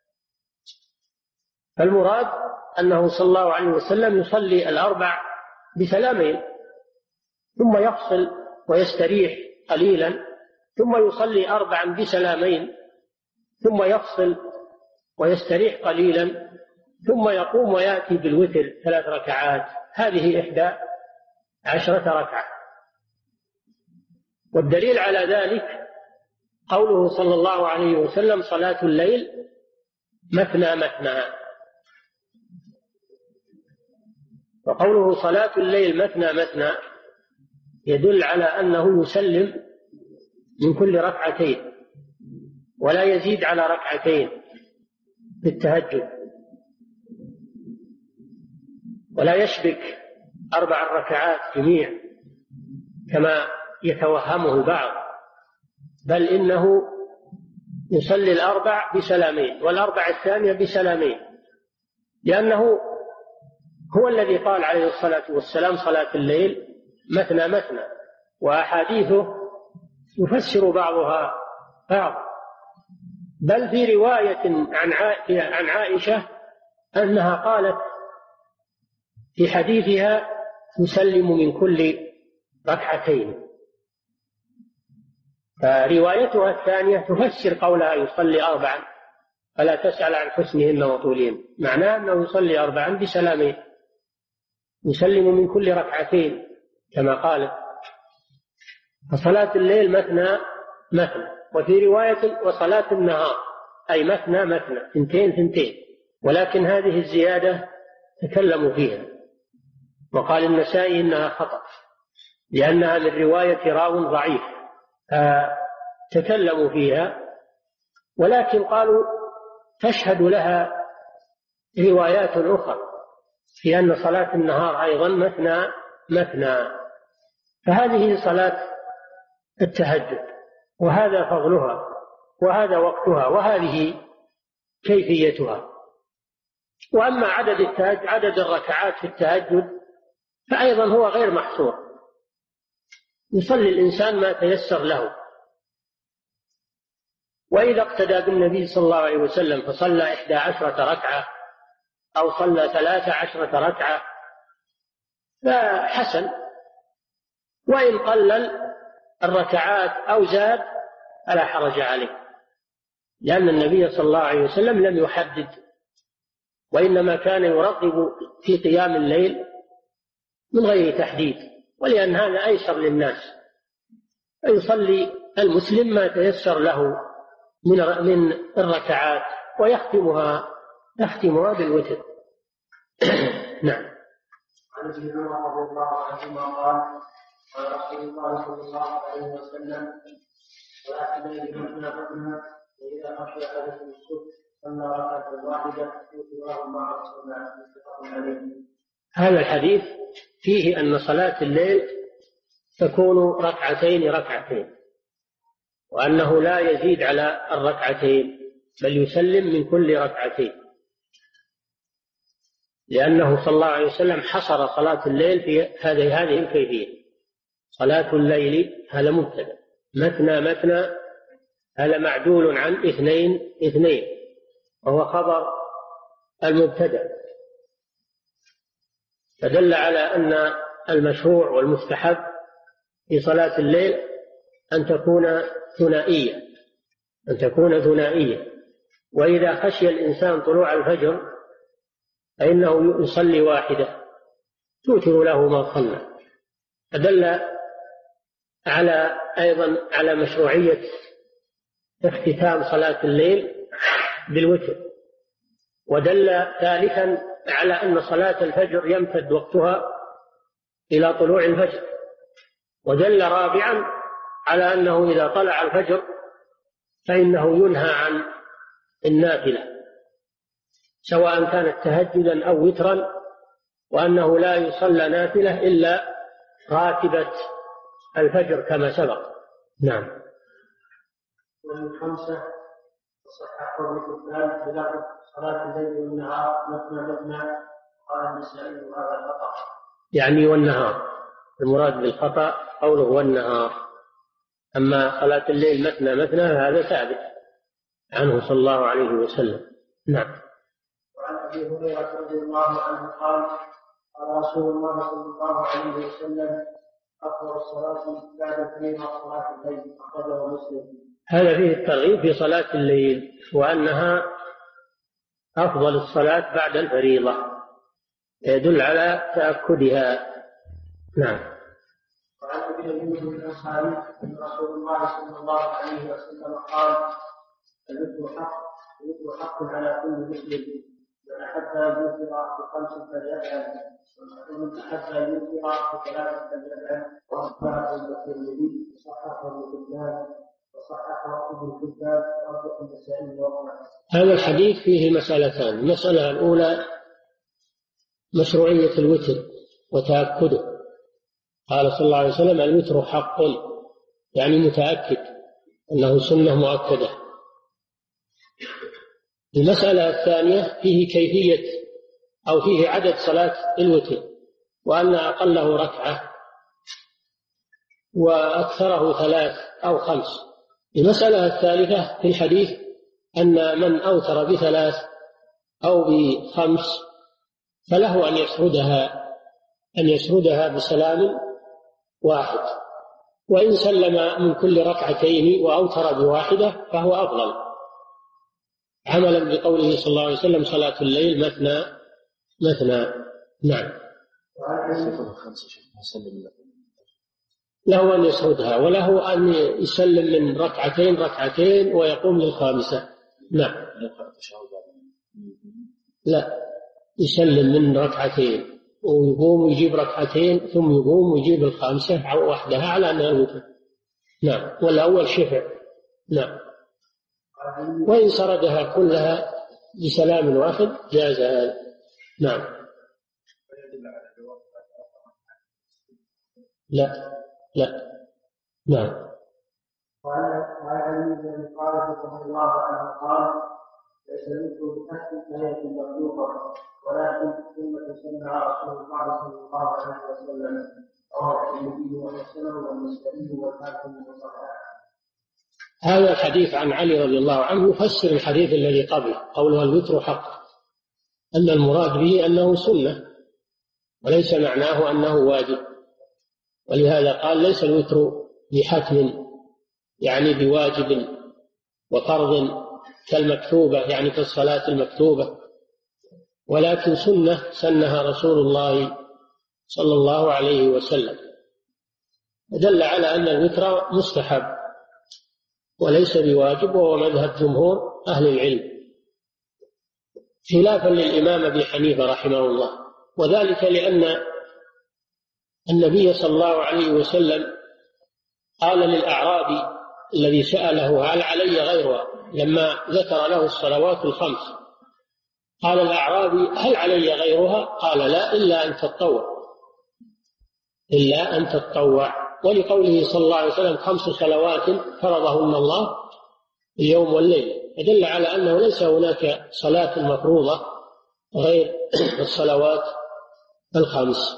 C: فالمراد أنه صلى الله عليه وسلم يصلي الأربع بسلامين، ثم يفصل ويستريح قليلا، ثم يصلي أربعا بسلامين، ثم يفصل ويستريح قليلا، ثم يقوم ويأتي بالوتر ثلاث ركعات، هذه إحدى عشرة ركعة. والدليل على ذلك قوله صلى الله عليه وسلم صلاة الليل مثنى مثنى. وقوله صلاة الليل مثنى مثنى يدل على أنه يسلم من كل ركعتين ولا يزيد على ركعتين في التهجد، ولا يشبك أربع ركعات جميع كما يتوهمه البعض، بل إنه يصلي الأربع بسلامين والأربع الثانية بسلامين، لأنه هو الذي قال عليه الصلاة والسلام صلاة الليل مثنى مثنى، وأحاديثه يفسر بعضها بعض. بل في رواية عن عائشة أنها قالت في حديثها يسلم من كل ركعتين، فروايتها الثانية تفسر قولها يصلي أربعا فلا تسأل عن حسنهن وطولهن، معناه أنه يصلي أربعا بسلامين، يسلم من كل ركعتين كما قال. فصلاة الليل مثنى مثنى. وفي رواية وصلاة النهار أي مثنى مثنى، ثنتين ثنتين، ولكن هذه الزيادة تكلموا فيها، وقال النسائي إنها خطأ لأنها من رواية راو ضعيف تكلموا فيها، ولكن قالوا تشهد لها روايات أخرى في أن صلاة النهار أيضا مثنى مثنى. فهذه صلاة التهجد، وهذا فضلها، وهذا وقتها، وهذه كيفيتها. وأما عدد التهجد عدد الركعات في التهجد فأيضا هو غير محصور، يصلي الإنسان ما تيسر له. وإذا اقتدى بالنبي صلى الله عليه وسلم فصلى إحدى عشرة ركعة أو صلى ثلاث عشرة ركعة فحسن، وإن قلل الركعات أو زاد فلا حرج عليه، لأن النبي صلى الله عليه وسلم لم يحدد، وإنما كان يرغب في قيام الليل من غير تحديد، ولأن هذا أيسر للناس، فيصلي المسلم ما تيسر له من من الركعات ويختمها يختمها بالوتر. نعم.
B: عن ابن عمر رضي الله عنهما قال قال رسول الله صلى الله عليه وسلم صلاة الليل مثنى مثنى فإذا خشي أحدكم الصبح صلى ركعة واحدة يوتر مع الصلاة متفق عليه.
C: هذا الحديث فيه أن صلاة الليل تكون ركعتين ركعتين، وأنه لا يزيد على الركعتين بل يسلم من كل ركعتين، لأنه صلى الله عليه وسلم حصر صلاة الليل في هذه هذه الكيفية. صلاة الليل هذا مبتدأ، مثنى مثنى هذا معدول عن اثنين اثنين وهو خبر المبتدأ، فدل على أن المشروع والمستحب في صلاة الليل أن تكون ثنائية أن تكون ثنائية وإذا خشي الإنسان طلوع الفجر فإنه يصلي واحدة توتر له ما صلى. فدل على أيضا على مشروعية اختتام صلاة الليل بالوتر. ودل ثالثا على أن صلاة الفجر يمتد وقتها إلى طلوع الفجر. ودل رابعا على أنه إذا طلع الفجر فإنه ينهى عن النافلة سواء كانت تهجدا أو وترا، وأنه لا يصلى نافلة إلا راتبة الفجر كما سبق. نعم.
B: ومن خمسة صححه الإسلام بلفظ صلاة الليل والنهار مثنى مثنى، قال النسائي وهذا خطأ.
C: يعني والنهار، المراد بالخطأ قوله والنهار. أما صلاة الليل مثنى مثنى هذا ثابت عنه صلى الله عليه وسلم. نعم.
B: وعن أبي هريرة رضي الله عنه قال قال رسول الله صلى الله عليه وسلم أفضل الصلاة بعد الفريضة صلاة الليل، أخرجه مسلم.
C: هذا فيه الترغيب في صلاة الليل، وأنها أفضل الصلاة بعد الفريضة، يدل على تأكدها. نعم.
B: وعن ابي ايوب الانصاري ان رسول الله صلى الله عليه وسلم قال الوتر حق الوتر حق على كل مسلم، من احب ان يوتر بخمس فليفعل، ومن احب ان يوتر بثلاث فليفعل. وصححه الترمذي وصححه ابن حبان وصححه ابن حبان وابو النسائي وأحمد.
C: هذا الحديث فيه مسألتان. المسألة الأولى مشروعية الوتر وتأكده. قال صلى الله عليه وسلم الوتر حق، يعني متأكد أنه سنة مؤكدة. المسألة الثانية فيه كيفية أو فيه عدد صلاة الوتر، وأن أقله ركعة وأكثره ثلاث أو خمس. المسألة الثالثة في الحديث أن من أوتر بثلاث أو بخمس فله أن يسردها أن يسردها بسلام واحد، وإن سلم من كل ركعتين وأوتر بواحدة فهو أفضل، عملا بقوله صلى الله عليه وسلم صلاة الليل مثنى مثنى. نعم. له أن يسردها وله أن يسلم من ركعتين ركعتين ويقوم للخامسة. نعم. لا، يسلم من ركعتين ويقوم ويجيب ركعتين ثم يقوم ويجيب الخامسة وحدها على أنها الوتر. نعم. والأول شفع. نعم. وإن سردها كلها بسلام واحد جاز هذا. نعم. لا لا. نعم.
B: وعن علي بن ابي طالب رضي الله عنه قال ليس مثل بحث الآية مخلوقة، ولكن ثم سمع رسول الله صلى الله عليه وسلم رواه الترمذي وحسنه والنسائي والحاكم وصححه.
C: هذا الحديث عن علي رضي الله عنه يفسر الحديث الذي قبله قوله الوتر حق، أن المراد به أنه سنة وليس معناه أنه واجب، ولهذا قال ليس الوتر بحتم يعني بواجب وفرض كالمكتوبة يعني كالصلاة المكتوبة، ولكن سنة سنها رسول الله صلى الله عليه وسلم، دل على أن الوتر مستحب وليس بواجب، وهو مذهب جمهور أهل العلم خلافا للإمام أبي حنيفة رحمه الله. وذلك لأن النبي صلى الله عليه وسلم قال للأعرابي الذي سأله هل علي غيرها لما ذكر له الصلوات الخمس، قال الأعرابي هل علي غيرها؟ قال لا إلا أن تتطوع إلا أن تتطوع ولقوله صلى الله عليه وسلم خمس صلوات فرضهن الله اليوم والليل، يدل على أنه ليس هناك صلاة مفروضة غير الصلوات الخمس.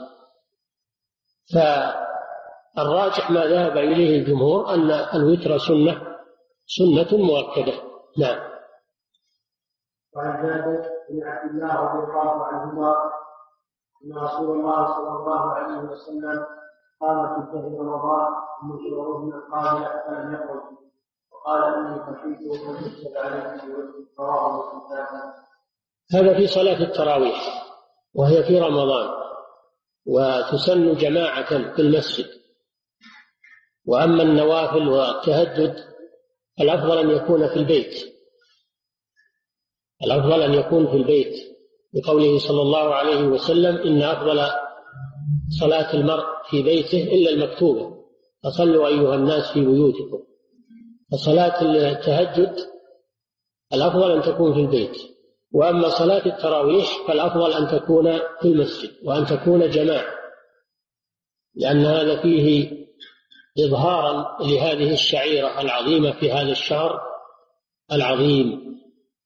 C: فالراجح ما ذهب إليه الجمهور أن الوتر سنة سنة مؤكدة. نعم.
B: وعن جابر بن عبد الله رضي الله عنهما أن رسول الله صلى الله عليه وسلم قام في شهر رمضان من شهورهن القابلة فلم يخرج، وقال إني خشيت أن يكتب عليه رواه مسلم.
C: هذا في صلاة التراويح وهي في رمضان، وتسن جماعة في المسجد. وأما النوافل والتهجد الأفضل أن يكون في البيت، الأفضل أن يكون في البيت، بقوله صلى الله عليه وسلم: إن أفضل صلاة المرء في بيته إلا المكتوبة، فصلوا أيها الناس في بيوتكم. فصلاة التهجد الأفضل أن تكون في البيت. وأما صلاة التراويح فالأفضل أن تكون في المسجد وأن تكون جماعة، لأن هذا فيه إظهارا لهذه الشعيرة العظيمة في هذا الشهر العظيم.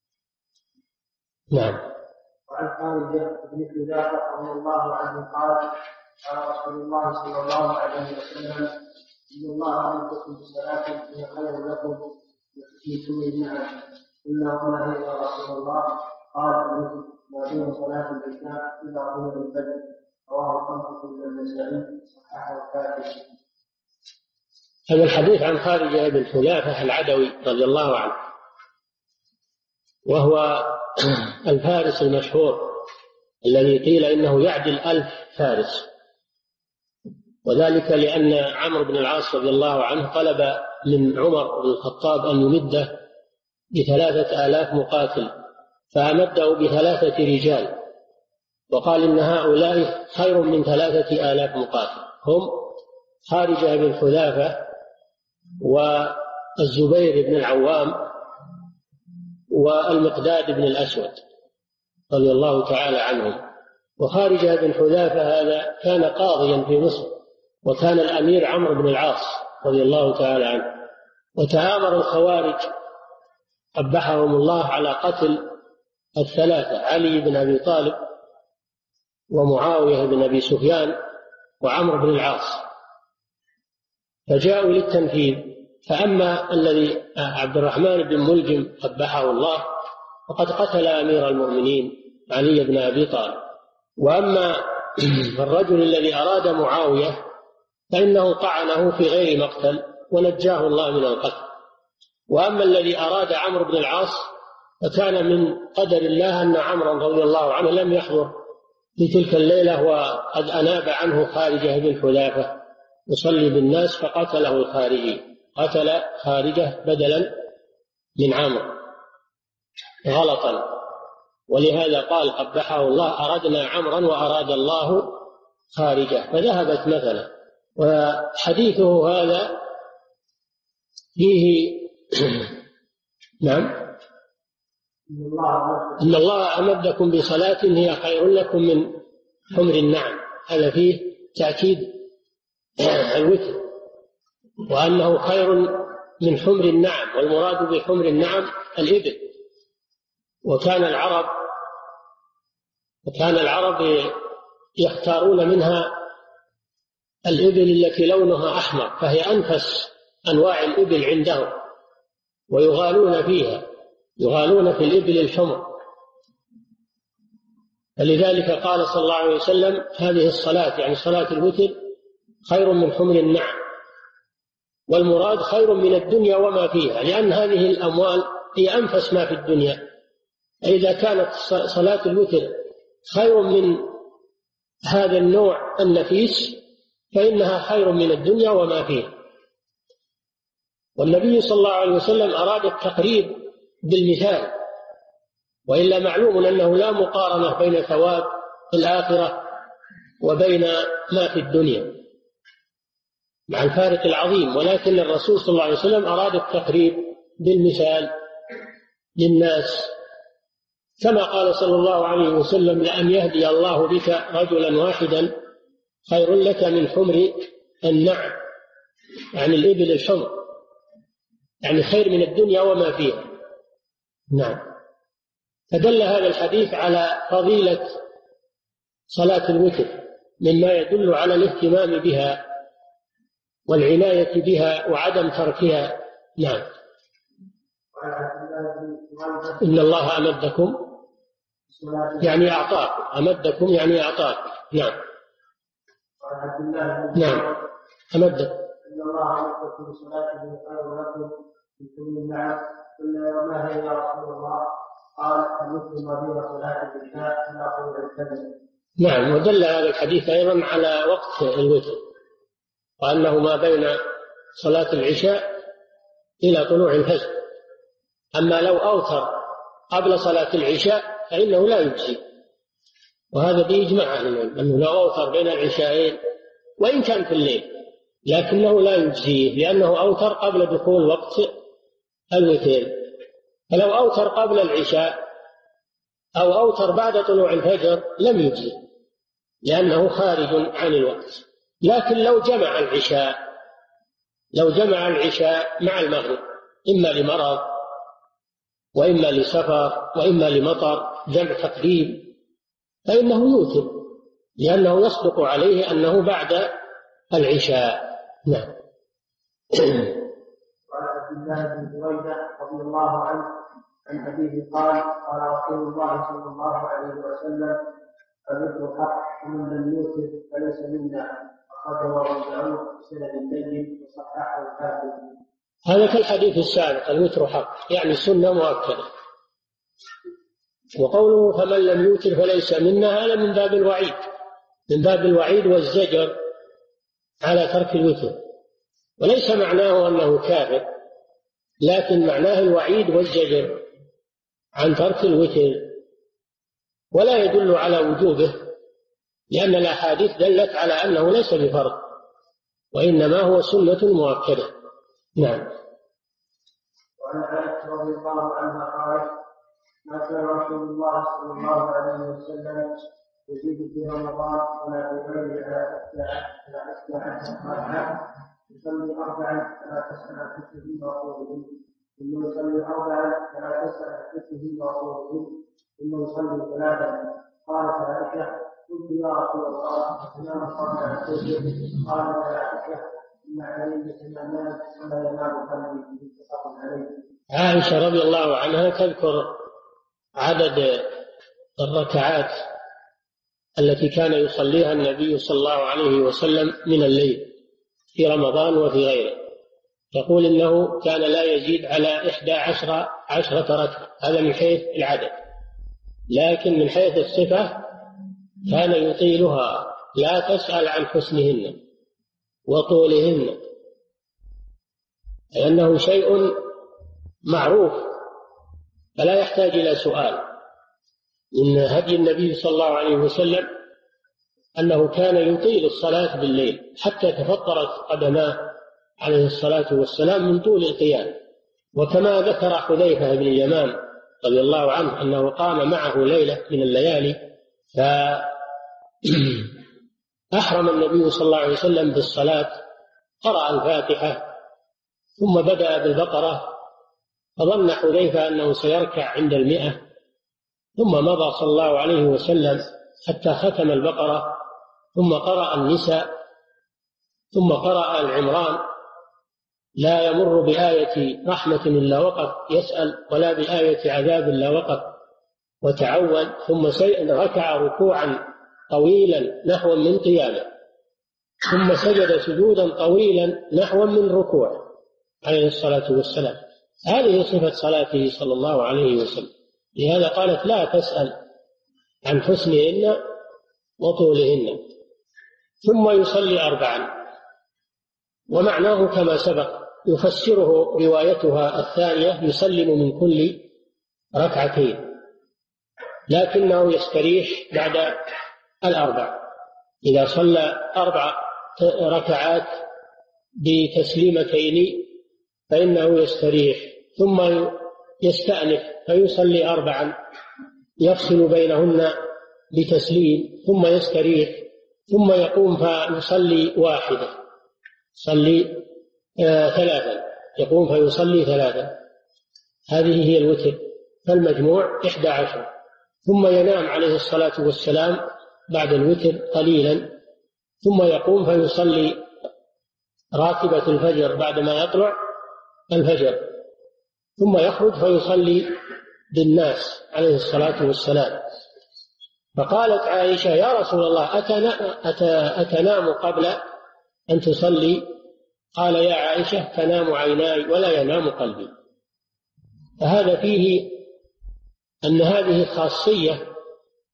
C: نعم.
B: وعن خالد بن حذافة رضي الله عنه قال: قال رسول الله صلى الله عليه وسلم: إن الله أمركم بصلاة هي خير لكم يكفيكم النعم. إلا وما هي يا رسول الله؟ قال: ما بين صلاة العشاء إلى طلوع الفجر. رواه خمسة إلا النسائي، صححه الكافي.
C: هذا الحديث عن خارجة بن حذافة العدوي رضي الله عنه، وهو الفارس المشهور الذي قيل إنه يعدل ألف فارس، وذلك لأن عمرو بن العاص رضي الله عنه طلب من عمر بن الخطاب أن يمده بثلاثة آلاف مقاتل، فأمده بثلاثة رجال، وقال إن هؤلاء خير من ثلاثة آلاف مقاتل، هم خارجة بن حذافة والزبير بن العوام والمقداد بن الأسود رضي الله تعالى عنهم. وخارجة بن حذافة هذا كان قاضيا في مصر، وكان الأمير عمرو بن العاص رضي الله تعالى عنه. وتآمر الخوارج قبحهم الله على قتل الثلاثة: علي بن أبي طالب ومعاوية بن أبي سفيان وعمرو بن العاص، فجاءوا للتنفيذ. فأما الذي عبد الرحمن بن ملجم قبحه الله فقد قتل أمير المؤمنين علي بن أبي طالب. وأما الرجل الذي أراد معاوية فإنه طعنه في غير مقتل ونجاه الله من القتل. وأما الذي أراد عمرو بن العاص فكان من قدر الله أن عمرو رضي الله عنه لم يحضر في تلك الليلة، وقد أناب عنه خارجة بن حذافة يصلي بالناس فقتله الخارجي، قتل خارجة بدلا من عمرو غلطا. ولهذا قال قبحه الله: أردنا عمرا وأراد الله خارجة، فذهبت مثلا. وحديثه هذا فيه نعم إن الله أمدكم بصلاة هي خير لكم من حمر النعم، هذا فيه تأكيد الوتر، وأنه خير من حمر النعم، والمراد بحمر النعم الإبل. وكان العرب وكان العرب يختارون منها الإبل التي لونها أحمر، فهي أنفس أنواع الإبل عندهم، ويغالون فيها، يغالون في الإبل الحمر. فلذلك قال صلى الله عليه وسلم: هذه الصلاة يعني صلاة الوتر خير من حمر النعم، والمراد خير من الدنيا وما فيها، لأن هذه الأموال هي أنفس ما في الدنيا. إذا كانت صلاة الوتر خير من هذا النوع النفيس فإنها خير من الدنيا وما فيها. والنبي صلى الله عليه وسلم أراد التقريب بالمثال، وإلا معلوم أنه لا مقارنة بين ثواب الآخرة وبين ما في الدنيا مع الفارق العظيم. ولكن الرسول صلى الله عليه وسلم أراد التقريب بالمثال للناس، كما قال صلى الله عليه وسلم: لأن يهدي الله بك رجلا واحدا خير لك من حمر النعم، يعني الإبل الحمر، يعني خير من الدنيا وما فيها. نعم. فدل هذا الحديث على فضيلة صلاة الوتر، مما يدل على الاهتمام بها والعناية بها وعدم تركها. نعم. إن الله أمدكم يعني أعطاكم، أمدكم يعني أعطاكم. نعم. نعم أمدكم.
B: إن الله أمدكم بصلاة خير لكم من كل النعم. قلنا: وما هي يا رسول الله؟ قال: المسلم بين صلاة العشاء إلى طلوع الفجر.
C: نعم. ودل هذا الحديث أيضا على وقت الوتر، وأنه ما بين صلاة العشاء إلى طلوع الفجر. أما لو أوتر قبل صلاة العشاء فإنه لا يجزي، وهذا بإجماع أهل العلم أنه لو أوتر بين العشاءين وإن كان في الليل لكنه لا يجزيه، لأنه أوتر قبل دخول وقت الوتر. فلو أوتر قبل العشاء أو أوتر بعد طلوع الفجر لم يجزي، لأنه خارج عن الوقت. لكن لو جمع العشاء لو جمع العشاء مع المغرب، إما لمرض وإما لسفر وإما لمطر، جمع تقديم، فإنه يوتر، لأنه يصدق عليه أنه بعد العشاء. نعم.
B: وعن عبد الله بن بريدة رضي الله عنه عن أبيه قال قال رسول الله صلى الله عليه وسلم: الوتر حق ومن لم يوتر فليس منا. أخرجه أبو داود بسند جيد وصححه الحاكم.
C: هذا كالحديث السابق، الوتر حق يعني سنة مؤكدة. وقوله فمن لم يوتر فليس منا، هذا من باب الوعيد، من باب الوعيد والزجر على ترك الوتر، وليس معناه أنه كافر، لكن معناه الوعيد والزجر عن ترك الوتر، ولا يدل على وجوبه، لأن الأحاديث دلت على أنه ليس بفرض وإنما هو سنة مؤكدة. نعم.
B: وعن عائشة رضي الله عنها قالت: ما كان رسول الله صلى الله عليه وسلم يزيد في رمضان ولا في غيره على إحدى عشرة ركعة، يصلي أربعا فلا تسأل عن حكمه ورسوله، ثم يصلي أربعا فلا تسأل عن حكمه ورسوله، ثم يصلي ثلاثا. قالت عائشة: قلت يا رسول الله إنما صلى عن حكمه. قال يا عائشة: إن علي إمامان ولا ينام قلبي. متفق عليه.
C: عائشة رضي الله عنها تذكر عدد الركعات التي كان يصليها النبي صلى الله عليه وسلم من الليل في رمضان وفي غيره، تقول إنه كان لا يزيد على إحدى عشرة عشرة ركعة، هذا من حيث العدد، لكن من حيث الصفة كان يطيلها، لا تسأل عن حسنهن وطولهن، لأنه شيء معروف فلا يحتاج إلى سؤال. إن هدي النبي صلى الله عليه وسلم أنه كان يطيل الصلاة بالليل حتى تفطرت قدماه عليه الصلاة والسلام من طول القيام. وكما ذكر حذيفة بن اليمان رضي الله عنه أنه قام معه ليلة من الليالي فأحرم النبي صلى الله عليه وسلم بالصلاة، قرأ الفاتحة ثم بدأ بالبقرة، فظن حذيفة أنه سيركع عند المئة، ثم مضى صلى الله عليه وسلم حتى ختم البقرة، ثم قرأ النساء، ثم قرأ العمران: لا يمر بآية رحمة إلا وقف يسأل، ولا بآية عذاب إلا وقف وتعود، ثم ركع ركوعا طويلا نحو من قيامه، ثم سجد سجودا طويلا نحو من ركوع عليه الصلاة والسلام. هذه صفة صلاته صلى الله عليه وسلم، لهذا قالت: لا تسأل عن حسنهن وطولهن. ثم يصلي أربعا، ومعناه كما سبق، يفسره روايتها الثانية: يسلم من كل ركعتين، لكنه يستريح بعد الأربع. إذا صلى أربع ركعات بتسليمتين فإنه يستريح، ثم يستأنف فيصلي أربعا يفصل بينهن بتسليم، ثم يستريح، ثم يقوم فيصلي واحدة، يصلي آه ثلاثا، يقوم فيصلي ثلاثا. هذه هي الوتر، فالمجموع إحدى عشر. ثم ينام عليه الصلاة والسلام بعد الوتر قليلا، ثم يقوم فيصلي راتبة الفجر بعدما يطلع الفجر، ثم يخرج فيصلي بالناس عليه الصلاة والسلام. فقالت عائشة: يا رسول الله أتنام قبل أن تصلي؟ قال: يا عائشة تنام عيناي ولا ينام قلبي. فهذا فيه أن هذه خاصية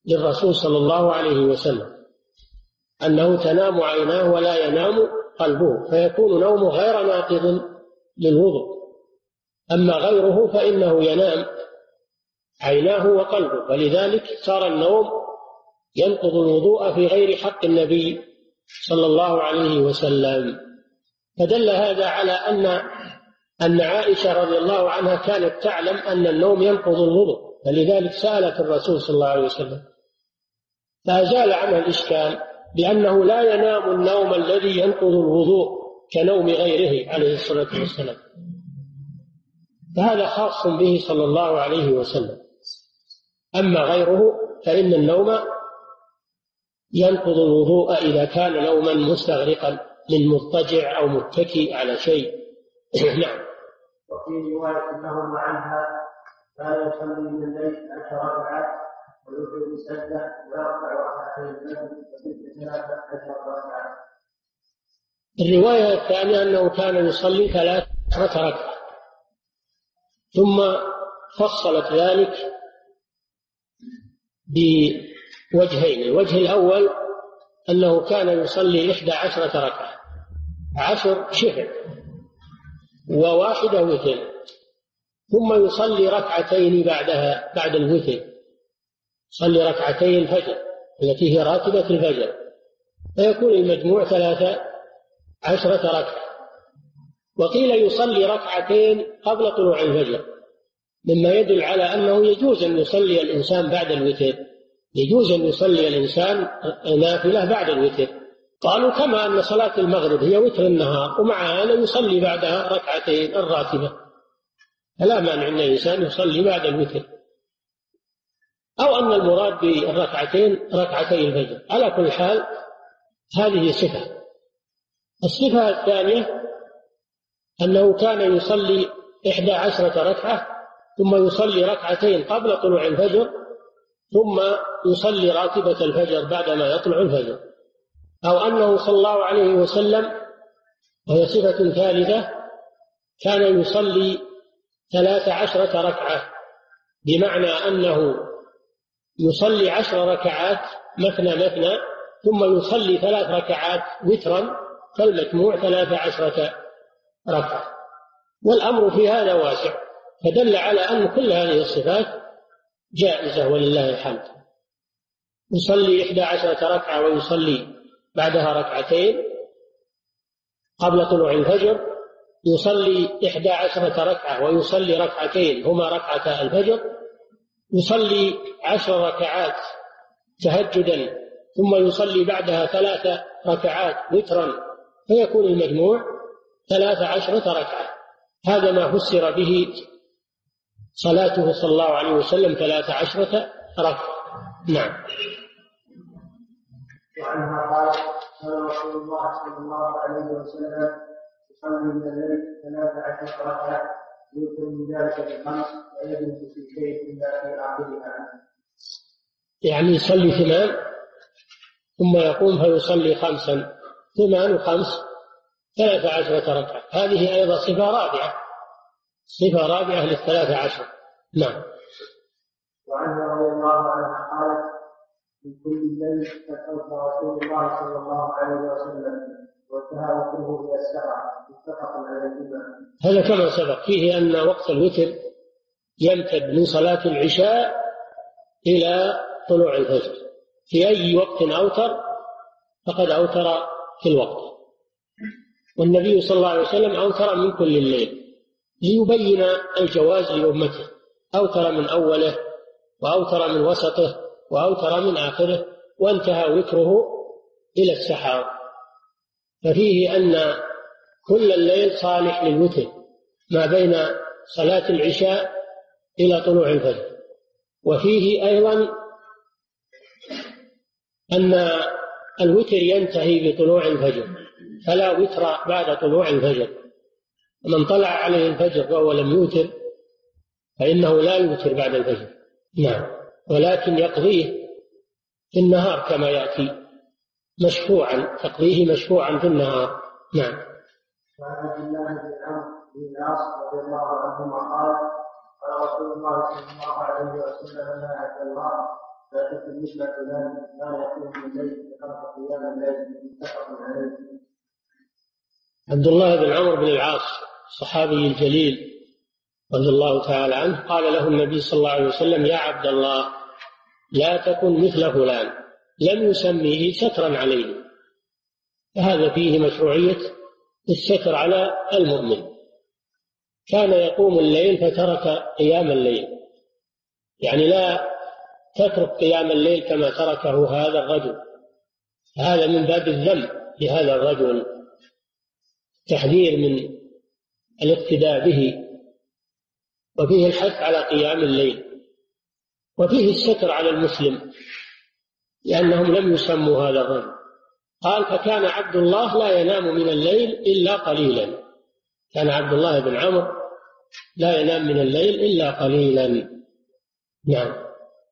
C: للرسول صلى الله عليه وسلم أنه تنام عيناه ولا ينام قلبه، فيكون نومه غير ناقض للوضوء. أما غيره فإنه ينام عيناه وقلبه، ولذلك صار النوم ينقض الوضوء في غير حق النبي صلى الله عليه وسلم. فدل هذا على أن أن عائشة رضي الله عنها كانت تعلم أن النوم ينقض الوضوء، فلذلك سألت الرسول صلى الله عليه وسلم فأزال عنها الإشكال بأنه لا ينام النوم الذي ينقض الوضوء كنوم غيره عليه الصلاة والسلام، فهذا خاص به صلى الله عليه وسلم. أما غيره فإن النوم ينقض الوضوء إذا كان نوما مستغرقا من مضطجع أو متكي على شيء. نعم.
B: وفي رواية لهم عنها لا يصلي من الليل عشر ركعات ويوتر بسجدة ويرفع ركعتين الفجر وست ثلاثة عشر ركعة.
C: الرواية الثانية أنه كان يصلي ثلاث ركعات، ثم فصلت ذلك بوجهين. الوجه الأول أنه كان يصلي إحدى عشرة ركعة، عشر شفع وواحدة وتر، ثم يصلي ركعتين بعدها بعد الوتر، يصلي ركعتي الفجر التي هي راتبة الفجر، فيكون المجموع ثلاثة عشرة ركعة. وقيل يصلي ركعتين قبل طلوع الفجر، مما يدل على أنه يجوز أن يصلي الإنسان بعد الوتر، يجوز أن يصلي الإنسان نافلة بعد الوتر. قالوا كما أن صلاة المغرب هي وتر النهار ومع هذا يصلي بعدها ركعتين الراتبة، فلا مانع أن الإنسان يصلي بعد الوتر، أو أن المراد بالركعتين ركعتي الفجر. على كل حال هذه صفة. الصفة الثانية أنه كان يصلي إحدى عشرة ركعة ثم يصلي ركعتين قبل طلوع الفجر ثم يصلي راتبة الفجر بعدما يطلع الفجر، أو أنه صلى الله عليه وسلم، وهي صفة ثالثة، كان يصلي ثلاث عشرة ركعة، بمعنى أنه يصلي عشر ركعات مثنى مثنى ثم يصلي ثلاث ركعات وترا، فالمجموع ثلاث عشرة ركعة. والأمر في هذا واسع، فدل على أن كل هذه الصفات جائزة ولله الحمد. يصلي إحدى عشرة ركعة ويصلي بعدها ركعتين قبل طلوع الفجر، يصلي إحدى عشرة ركعة ويصلي ركعتين هما ركعتا الفجر، يصلي عشر ركعات تهجدا ثم يصلي بعدها ثلاث ركعات وترا، فيكون المجموع ثلاث عشرة ركعة. هذا ما فسر به صلاته صلى الله عليه وسلم ثلاث عشرة ركعة. نعم.
B: وعنها قال قال رسول الله صلى الله عليه وسلم يصلي من الليل ثلاث عشرة ركعة يوتر من ذلك بخمس ويجلس في شيء الا في اخرها،
C: يعني يصلي ثمان ثم يقوم فيصلي خمسا، ثمان وخمس ثلاث عشرة ركعة. هذه أيضا صفة رابعة، صفة رابعة للثلاث عشر. نعم.
B: وعنها رضي الله عنها قالت في كل ليل فتوفى رسول الله صلى الله عليه وسلم وانتهى وقته الى السبعه متفق عليهما.
C: هذا كما سبق فيه أن وقت الوتر يمتد من صلاة العشاء إلى طلوع الفجر، في أي وقت أوتر فقد أوتر في الوقت. والنبي صلى الله عليه وسلم أوتر من كل الليل ليبين الجواز لأمته، أوتر من أوله وأوتر من وسطه وأوتر من آخره، وانتهى وتره إلى السحر. ففيه أن كل الليل صالح للوتر ما بين صلاة العشاء إلى طلوع الفجر. وفيه أيضا أن الوتر ينتهي بطلوع الفجر، فلا وتر بعد طلوع الفجر. من طلع عليه الفجر وهو لم يوتر فإنه لا يوتر بعد الفجر. نعم. ولكن يقضيه في النهار كما يأتي مشفوعا، تقضيه مشفوعا في النهار. نعم.
B: وعن عبد الله بن عمرو بن العاص رضي الله عنهما قال قال رسول الله صلى الله عليه وسلم لا عبد الله لا تكن مثل فلان كان يقوم بالليل بخمس قيام الليل متفق عليه.
C: عبد الله بن عمرو بن العاص الصحابي الجليل رضي الله تعالى عنه قال له النبي صلى الله عليه وسلم: يا عبد الله لا تكن مثل فلان، لم يسميه سترا عليه. فهذا فيه مشروعية الستر على المؤمن. كان يقوم الليل فترك قيام الليل، يعني لا تترك قيام الليل كما تركه هذا الرجل. هذا من باب الذم لهذا الرجل، تحذير من الاقتداء به، وفيه الحث على قيام الليل، وفيه الستر على المسلم لأنهم لم يسموا هذا الرجل. قال: فكان عبد الله لا ينام من الليل إلا قليلا. كان عبد الله بن عمرو لا ينام من الليل إلا قليلا. نعم.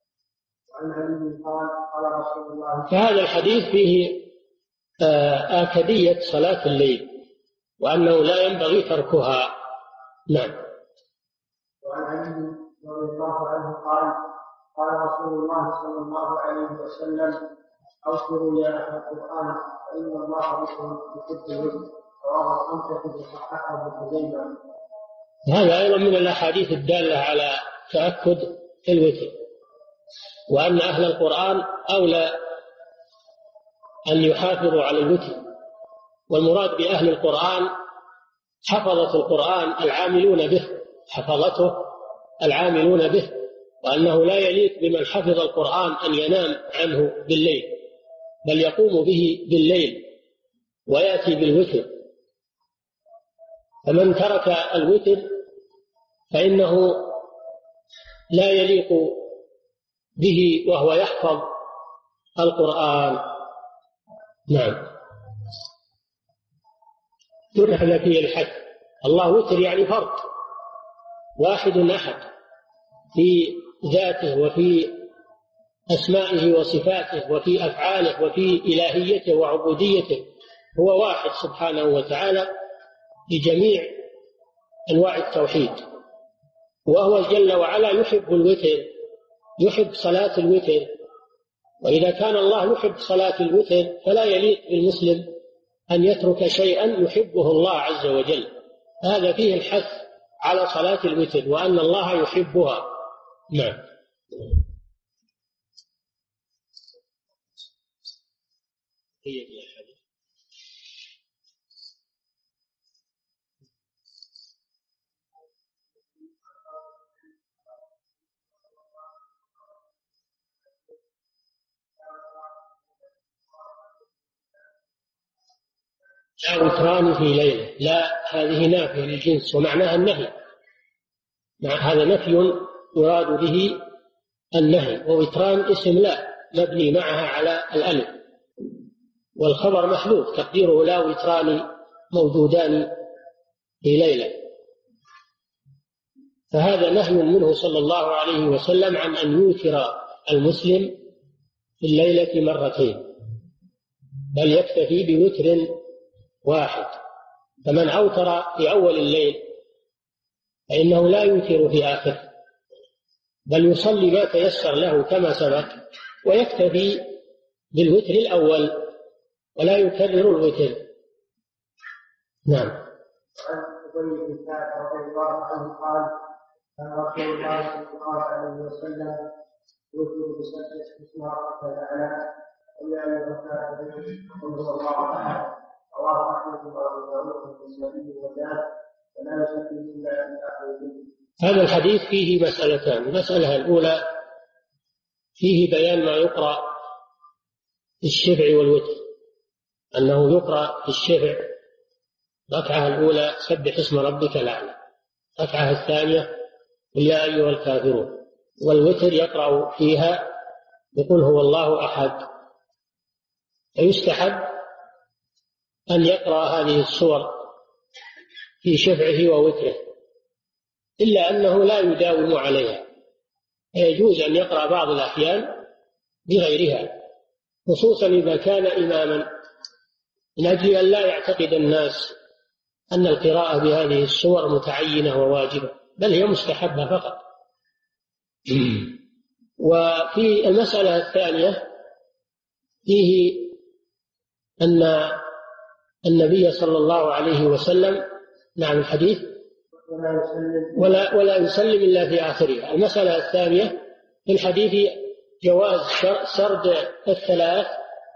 C: فهذا الحديث فيه آكدية صلاة الليل وأنه لا ينبغي تركها. نعم.
B: وعن علي رضي الله عنه قال: قال رسول الله صلى الله عليه وسلم: أوصوا يا أهل القرآن فإن الله بكم بكل وجه. رواه الخمسة وصححه ابن خزيمة.
C: هذا أيضا من الأحاديث الدالة على تأكد الوتر، وأن أهل القرآن أولى أن يحافظوا على الوتر. والمراد بأهل القرآن حفظة القرآن العاملون به، حفظته العاملون به، وأنه لا يليق بمن حفظ القرآن أن ينام عنه بالليل، بل يقوم به بالليل ويأتي بالوتر. فمن ترك الوتر فإنه لا يليق به وهو يحفظ القرآن. نعم. هذا فيه الحث. الله وتر يعني فرد واحد أحد في ذاته وفي أسمائه وصفاته وفي أفعاله وفي إلهيته وعبوديته. هو واحد سبحانه وتعالى في جميع أنواع التوحيد، وهو جل وعلا يحب الوتر، يحب صلاة الوتر. وإذا كان الله يحب صلاة الوتر فلا يليق بالمسلم أن يترك شيئا يحبه الله عز وجل. هذا فيه الحث على صلاة الوتر وأن الله يحبها. نعم. لا وتران في ليلة، لا، هذه نافية للجنس ومعناها النهي. هذا نفي يراد به النهي. ووتران اسم لا مبني معها على الألف، والخبر محذوف تقديره لا وتران موجودان في ليلة. فهذا نهي منه صلى الله عليه وسلم عن أن يوتر المسلم في الليلة مرتين، بل يكتفي بوتر واحد. فمن أوتر في أول الليل فإنه لا يوتر في آخره، بل يصلي ما تيسر له كما سبق، ويكتفي بالوتر الأول ولا يكرر الوتر. نعم.
B: عن أبي بن كعب رضي الله عنه قال: كان رسول الله صلى الله عليه وسلم يوتر بسبح اسم ربك الأعلى ويا أيها الكافرون قل هو الله أحد. رواه أحمد وأبو داود والنسائي وزاد ولا يصلي إلا أن يأخذ.
C: هذا الحديث فيه مسألتان. المسألة الأولى فيه بيان ما يقرأ في الشفع والوتر، أنه يقرأ في الشفع الركعة الأولى سبح اسم ربك الأعلى، الركعة الثانية قل يا أيها الكافرون، والوتر يقرأ فيها يقول هو الله أحد. فيستحب أن يقرأ هذه السور في شفعه ووتره، إلا أنه لا يداوم عليها، يجوز أن يقرأ بعض الأحيان بغيرها، خصوصا إذا كان إماما، من أجل أن لا يعتقد الناس أن القراءة بهذه السور متعينة وواجبة، بل هي مستحبة فقط. وفي المسألة الثانية فيه أن النبي صلى الله عليه وسلم، نعم الحديث، ولا ولا يسلم إلا في آخرها. المسألة الثانية في الحديث جواز سرد الثلاث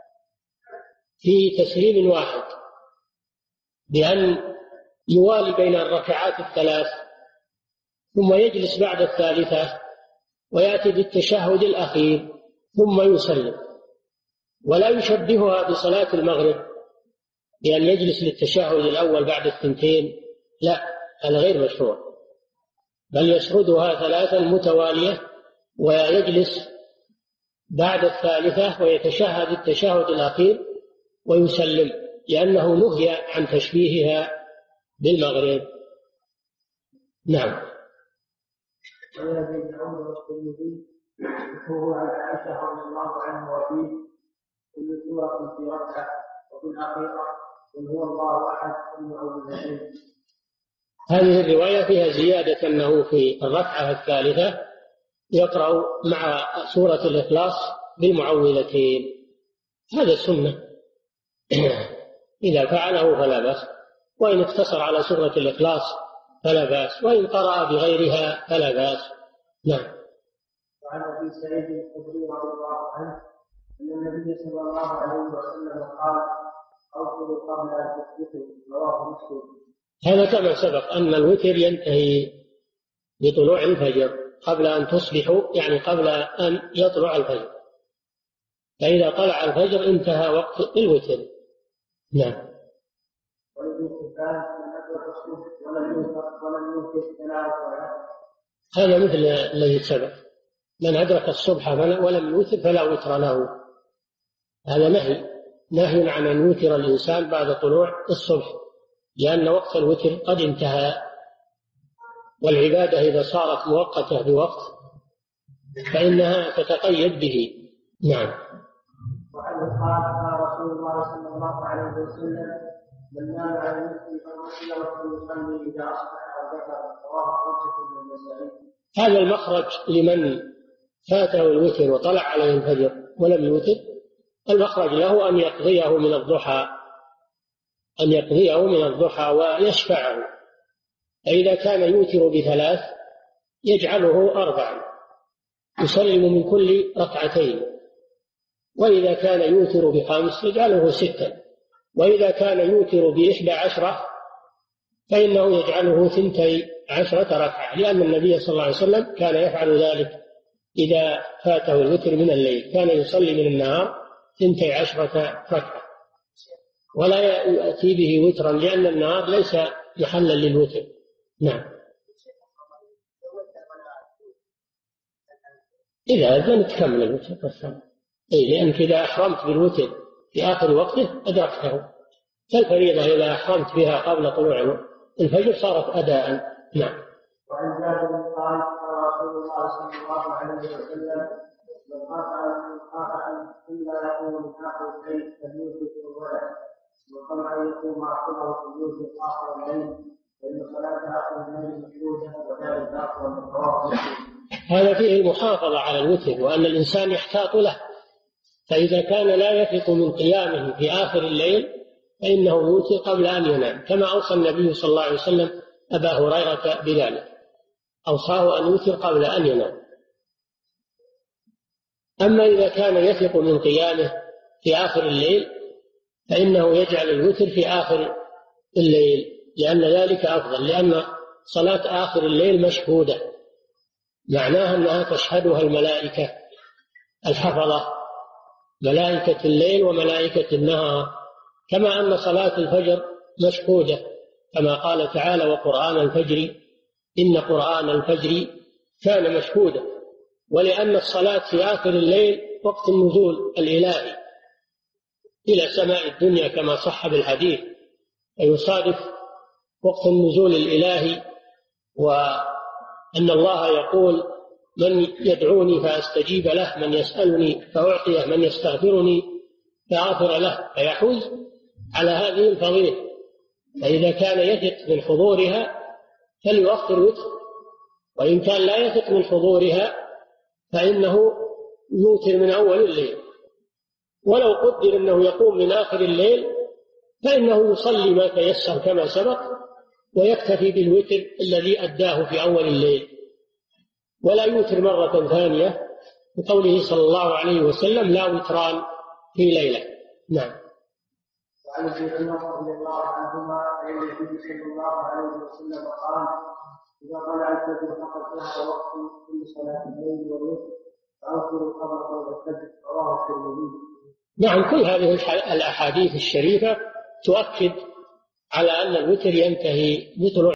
C: في تسليم واحد، بأن يوالي بين الركعات الثلاث ثم يجلس بعد الثالثة ويأتي بالتشهد الأخير ثم يسلم، ولا يشبهها بصلاة المغرب بأن يجلس للتشهد الأول بعد الثنتين، لا، هذا غير مشروع، بل يسردها ثلاثا متوالية ويجلس بعد الثالثة ويتشهد التشهد الأخير ويسلم، لأنه نهي عن تشبيهها بالمغرب. نعم.
B: ويزيد عمر الترمذي وهو عن عائشة رضي الله عنها وفيه كل سورة في ركعة وفي الأخيرة قل هو الله أحد المعوذتين.
C: هذه الرواية فيها زيادة أنه في الركعة الثالثة يقرأ مع سورة الإخلاص بالمعوذتين، هذا سنة إذا فعله فلا بأس، وإن اقتصر على سورة الإخلاص فلا بأس، وإن قرأ بغيرها فلا بأس. نعم.
B: وعن أبي سعيد الخدري رضي الله عنه أن النبي صلى الله عليه وسلم قال أوتروا قبل أن تصبحوا، رواه مسلم.
C: هذا كما سبق أن الوتر ينتهي بطلوع الفجر قبل أن تصبحوا، يعني قبل أن يطلع الفجر، فإذا طلع الفجر انتهى وقت الوتر. نعم. هذا مثل الذي سبق، من أدرك الصبح ولم يوتر فلا وتر له، هذا نهي نهي عن أن يوتر الإنسان بعد طلوع الصبح، لأن وقت الوتر قد انتهى، والعبادة إذا صارت مؤقتة بوقت فإنها تتقيد به. نعم.
B: وعنه قال قال رسول الله صلى الله عليه وسلم من نام على المسجد فنسي ويصلي إذا أصبح أو ذكر، رواه خمسة من النسائي.
C: هذا المخرج لمن فاته الوتر وطلع عليه الفجر ولم يوتر، المخرج له أن يقضيه من الضحى أن يقضيه من الضحى ويشفعه، فإذا كان يوتر بثلاث يجعله أربعا يسلم من كل ركعتين، وإذا كان يوتر بخمس يجعله ستا، وإذا كان يوتر بإحدى عشرة فإنه يجعله ثنتي عشرة ركعة، لأن النبي صلى الله عليه وسلم كان يفعل ذلك إذا فاته الوتر من الليل، كان يصلي من النهار ثنتي عشرة ركعة ولا يأتي به وترا، لأن النهار ليس محلا للوتر. نعم. إذا أذن تكمل الوتر والسلام، أي لأنك إذا أحرمت بالوتر في آخر وقته أدركته، كالفريضة إذا أحرمت بها قبل طلوع الفجر صارت أداء. نعم.
B: وعن جابر قال قال رسول الله صلى الله عليه وسلم من قاطع إلا يقوم من آخر الليل فليوتر الولد، وطبعا يقوم آخره فليوتر آخر الليل، فإن صلاة آخر الليل مشروطة وذلك آخر من رواه مسلم.
C: هذا فيه المحافظة على الوتر، وأن الإنسان يحتاط له، فإذا كان لا يثق من قيامه في آخر الليل فإنه يوتر قبل أن ينام، كما أوصى النبي صلى الله عليه وسلم أبا هريرة بذلك، أوصاه أن يوتر قبل أن ينام. أما إذا كان يثق من قيامه في آخر الليل فإنه يجعل الوتر في آخر الليل، لأن ذلك أفضل، لأن صلاة آخر الليل مشهودة، معناها أنها تشهدها الملائكة الحفظة، ملائكة الليل وملائكة النهار، كما أن صلاة الفجر مشهودة، كما قال تعالى وقرآن الفجر إن قرآن الفجر كان مشهودا. ولأن الصلاة في آخر الليل وقت النزول الإلهي إلى سماء الدنيا كما صح بالحديث، فيصادف وقت النزول الإلهي، وأن الله يقول من يدعوني فأستجيب له، من يسألني فأعطيه، من يستغفرني فأغفر له، فيحوز على هذه الفضيلة. فإذا كان يثق من حضورها فليؤخر وتر، وإن كان لا يثق من حضورها فإنه يوتر من أول الليل، ولو قدر أنه يقوم من آخر الليل فإنه يصلي ما تيسر كما سبق، ويكتفي بالوتر الذي أداه في أول الليل، ولا يوتر مرة ثانية، بقوله صلى الله عليه وسلم: لا وتران في ليلة. نعم.
B: وعن ابن عمر رضي الله عنهما عن النبي صلى الله عليه وسلم قال: إذا طلع الفجر فقد ذهب وقت كل صلاة الليل والوتر فأوتروا قبل طلوع الفجر. رواه الترمذي.
C: نعم، كل هذه الأحاديث الشريفة تؤكد على أن الوتر ينتهي بطلوع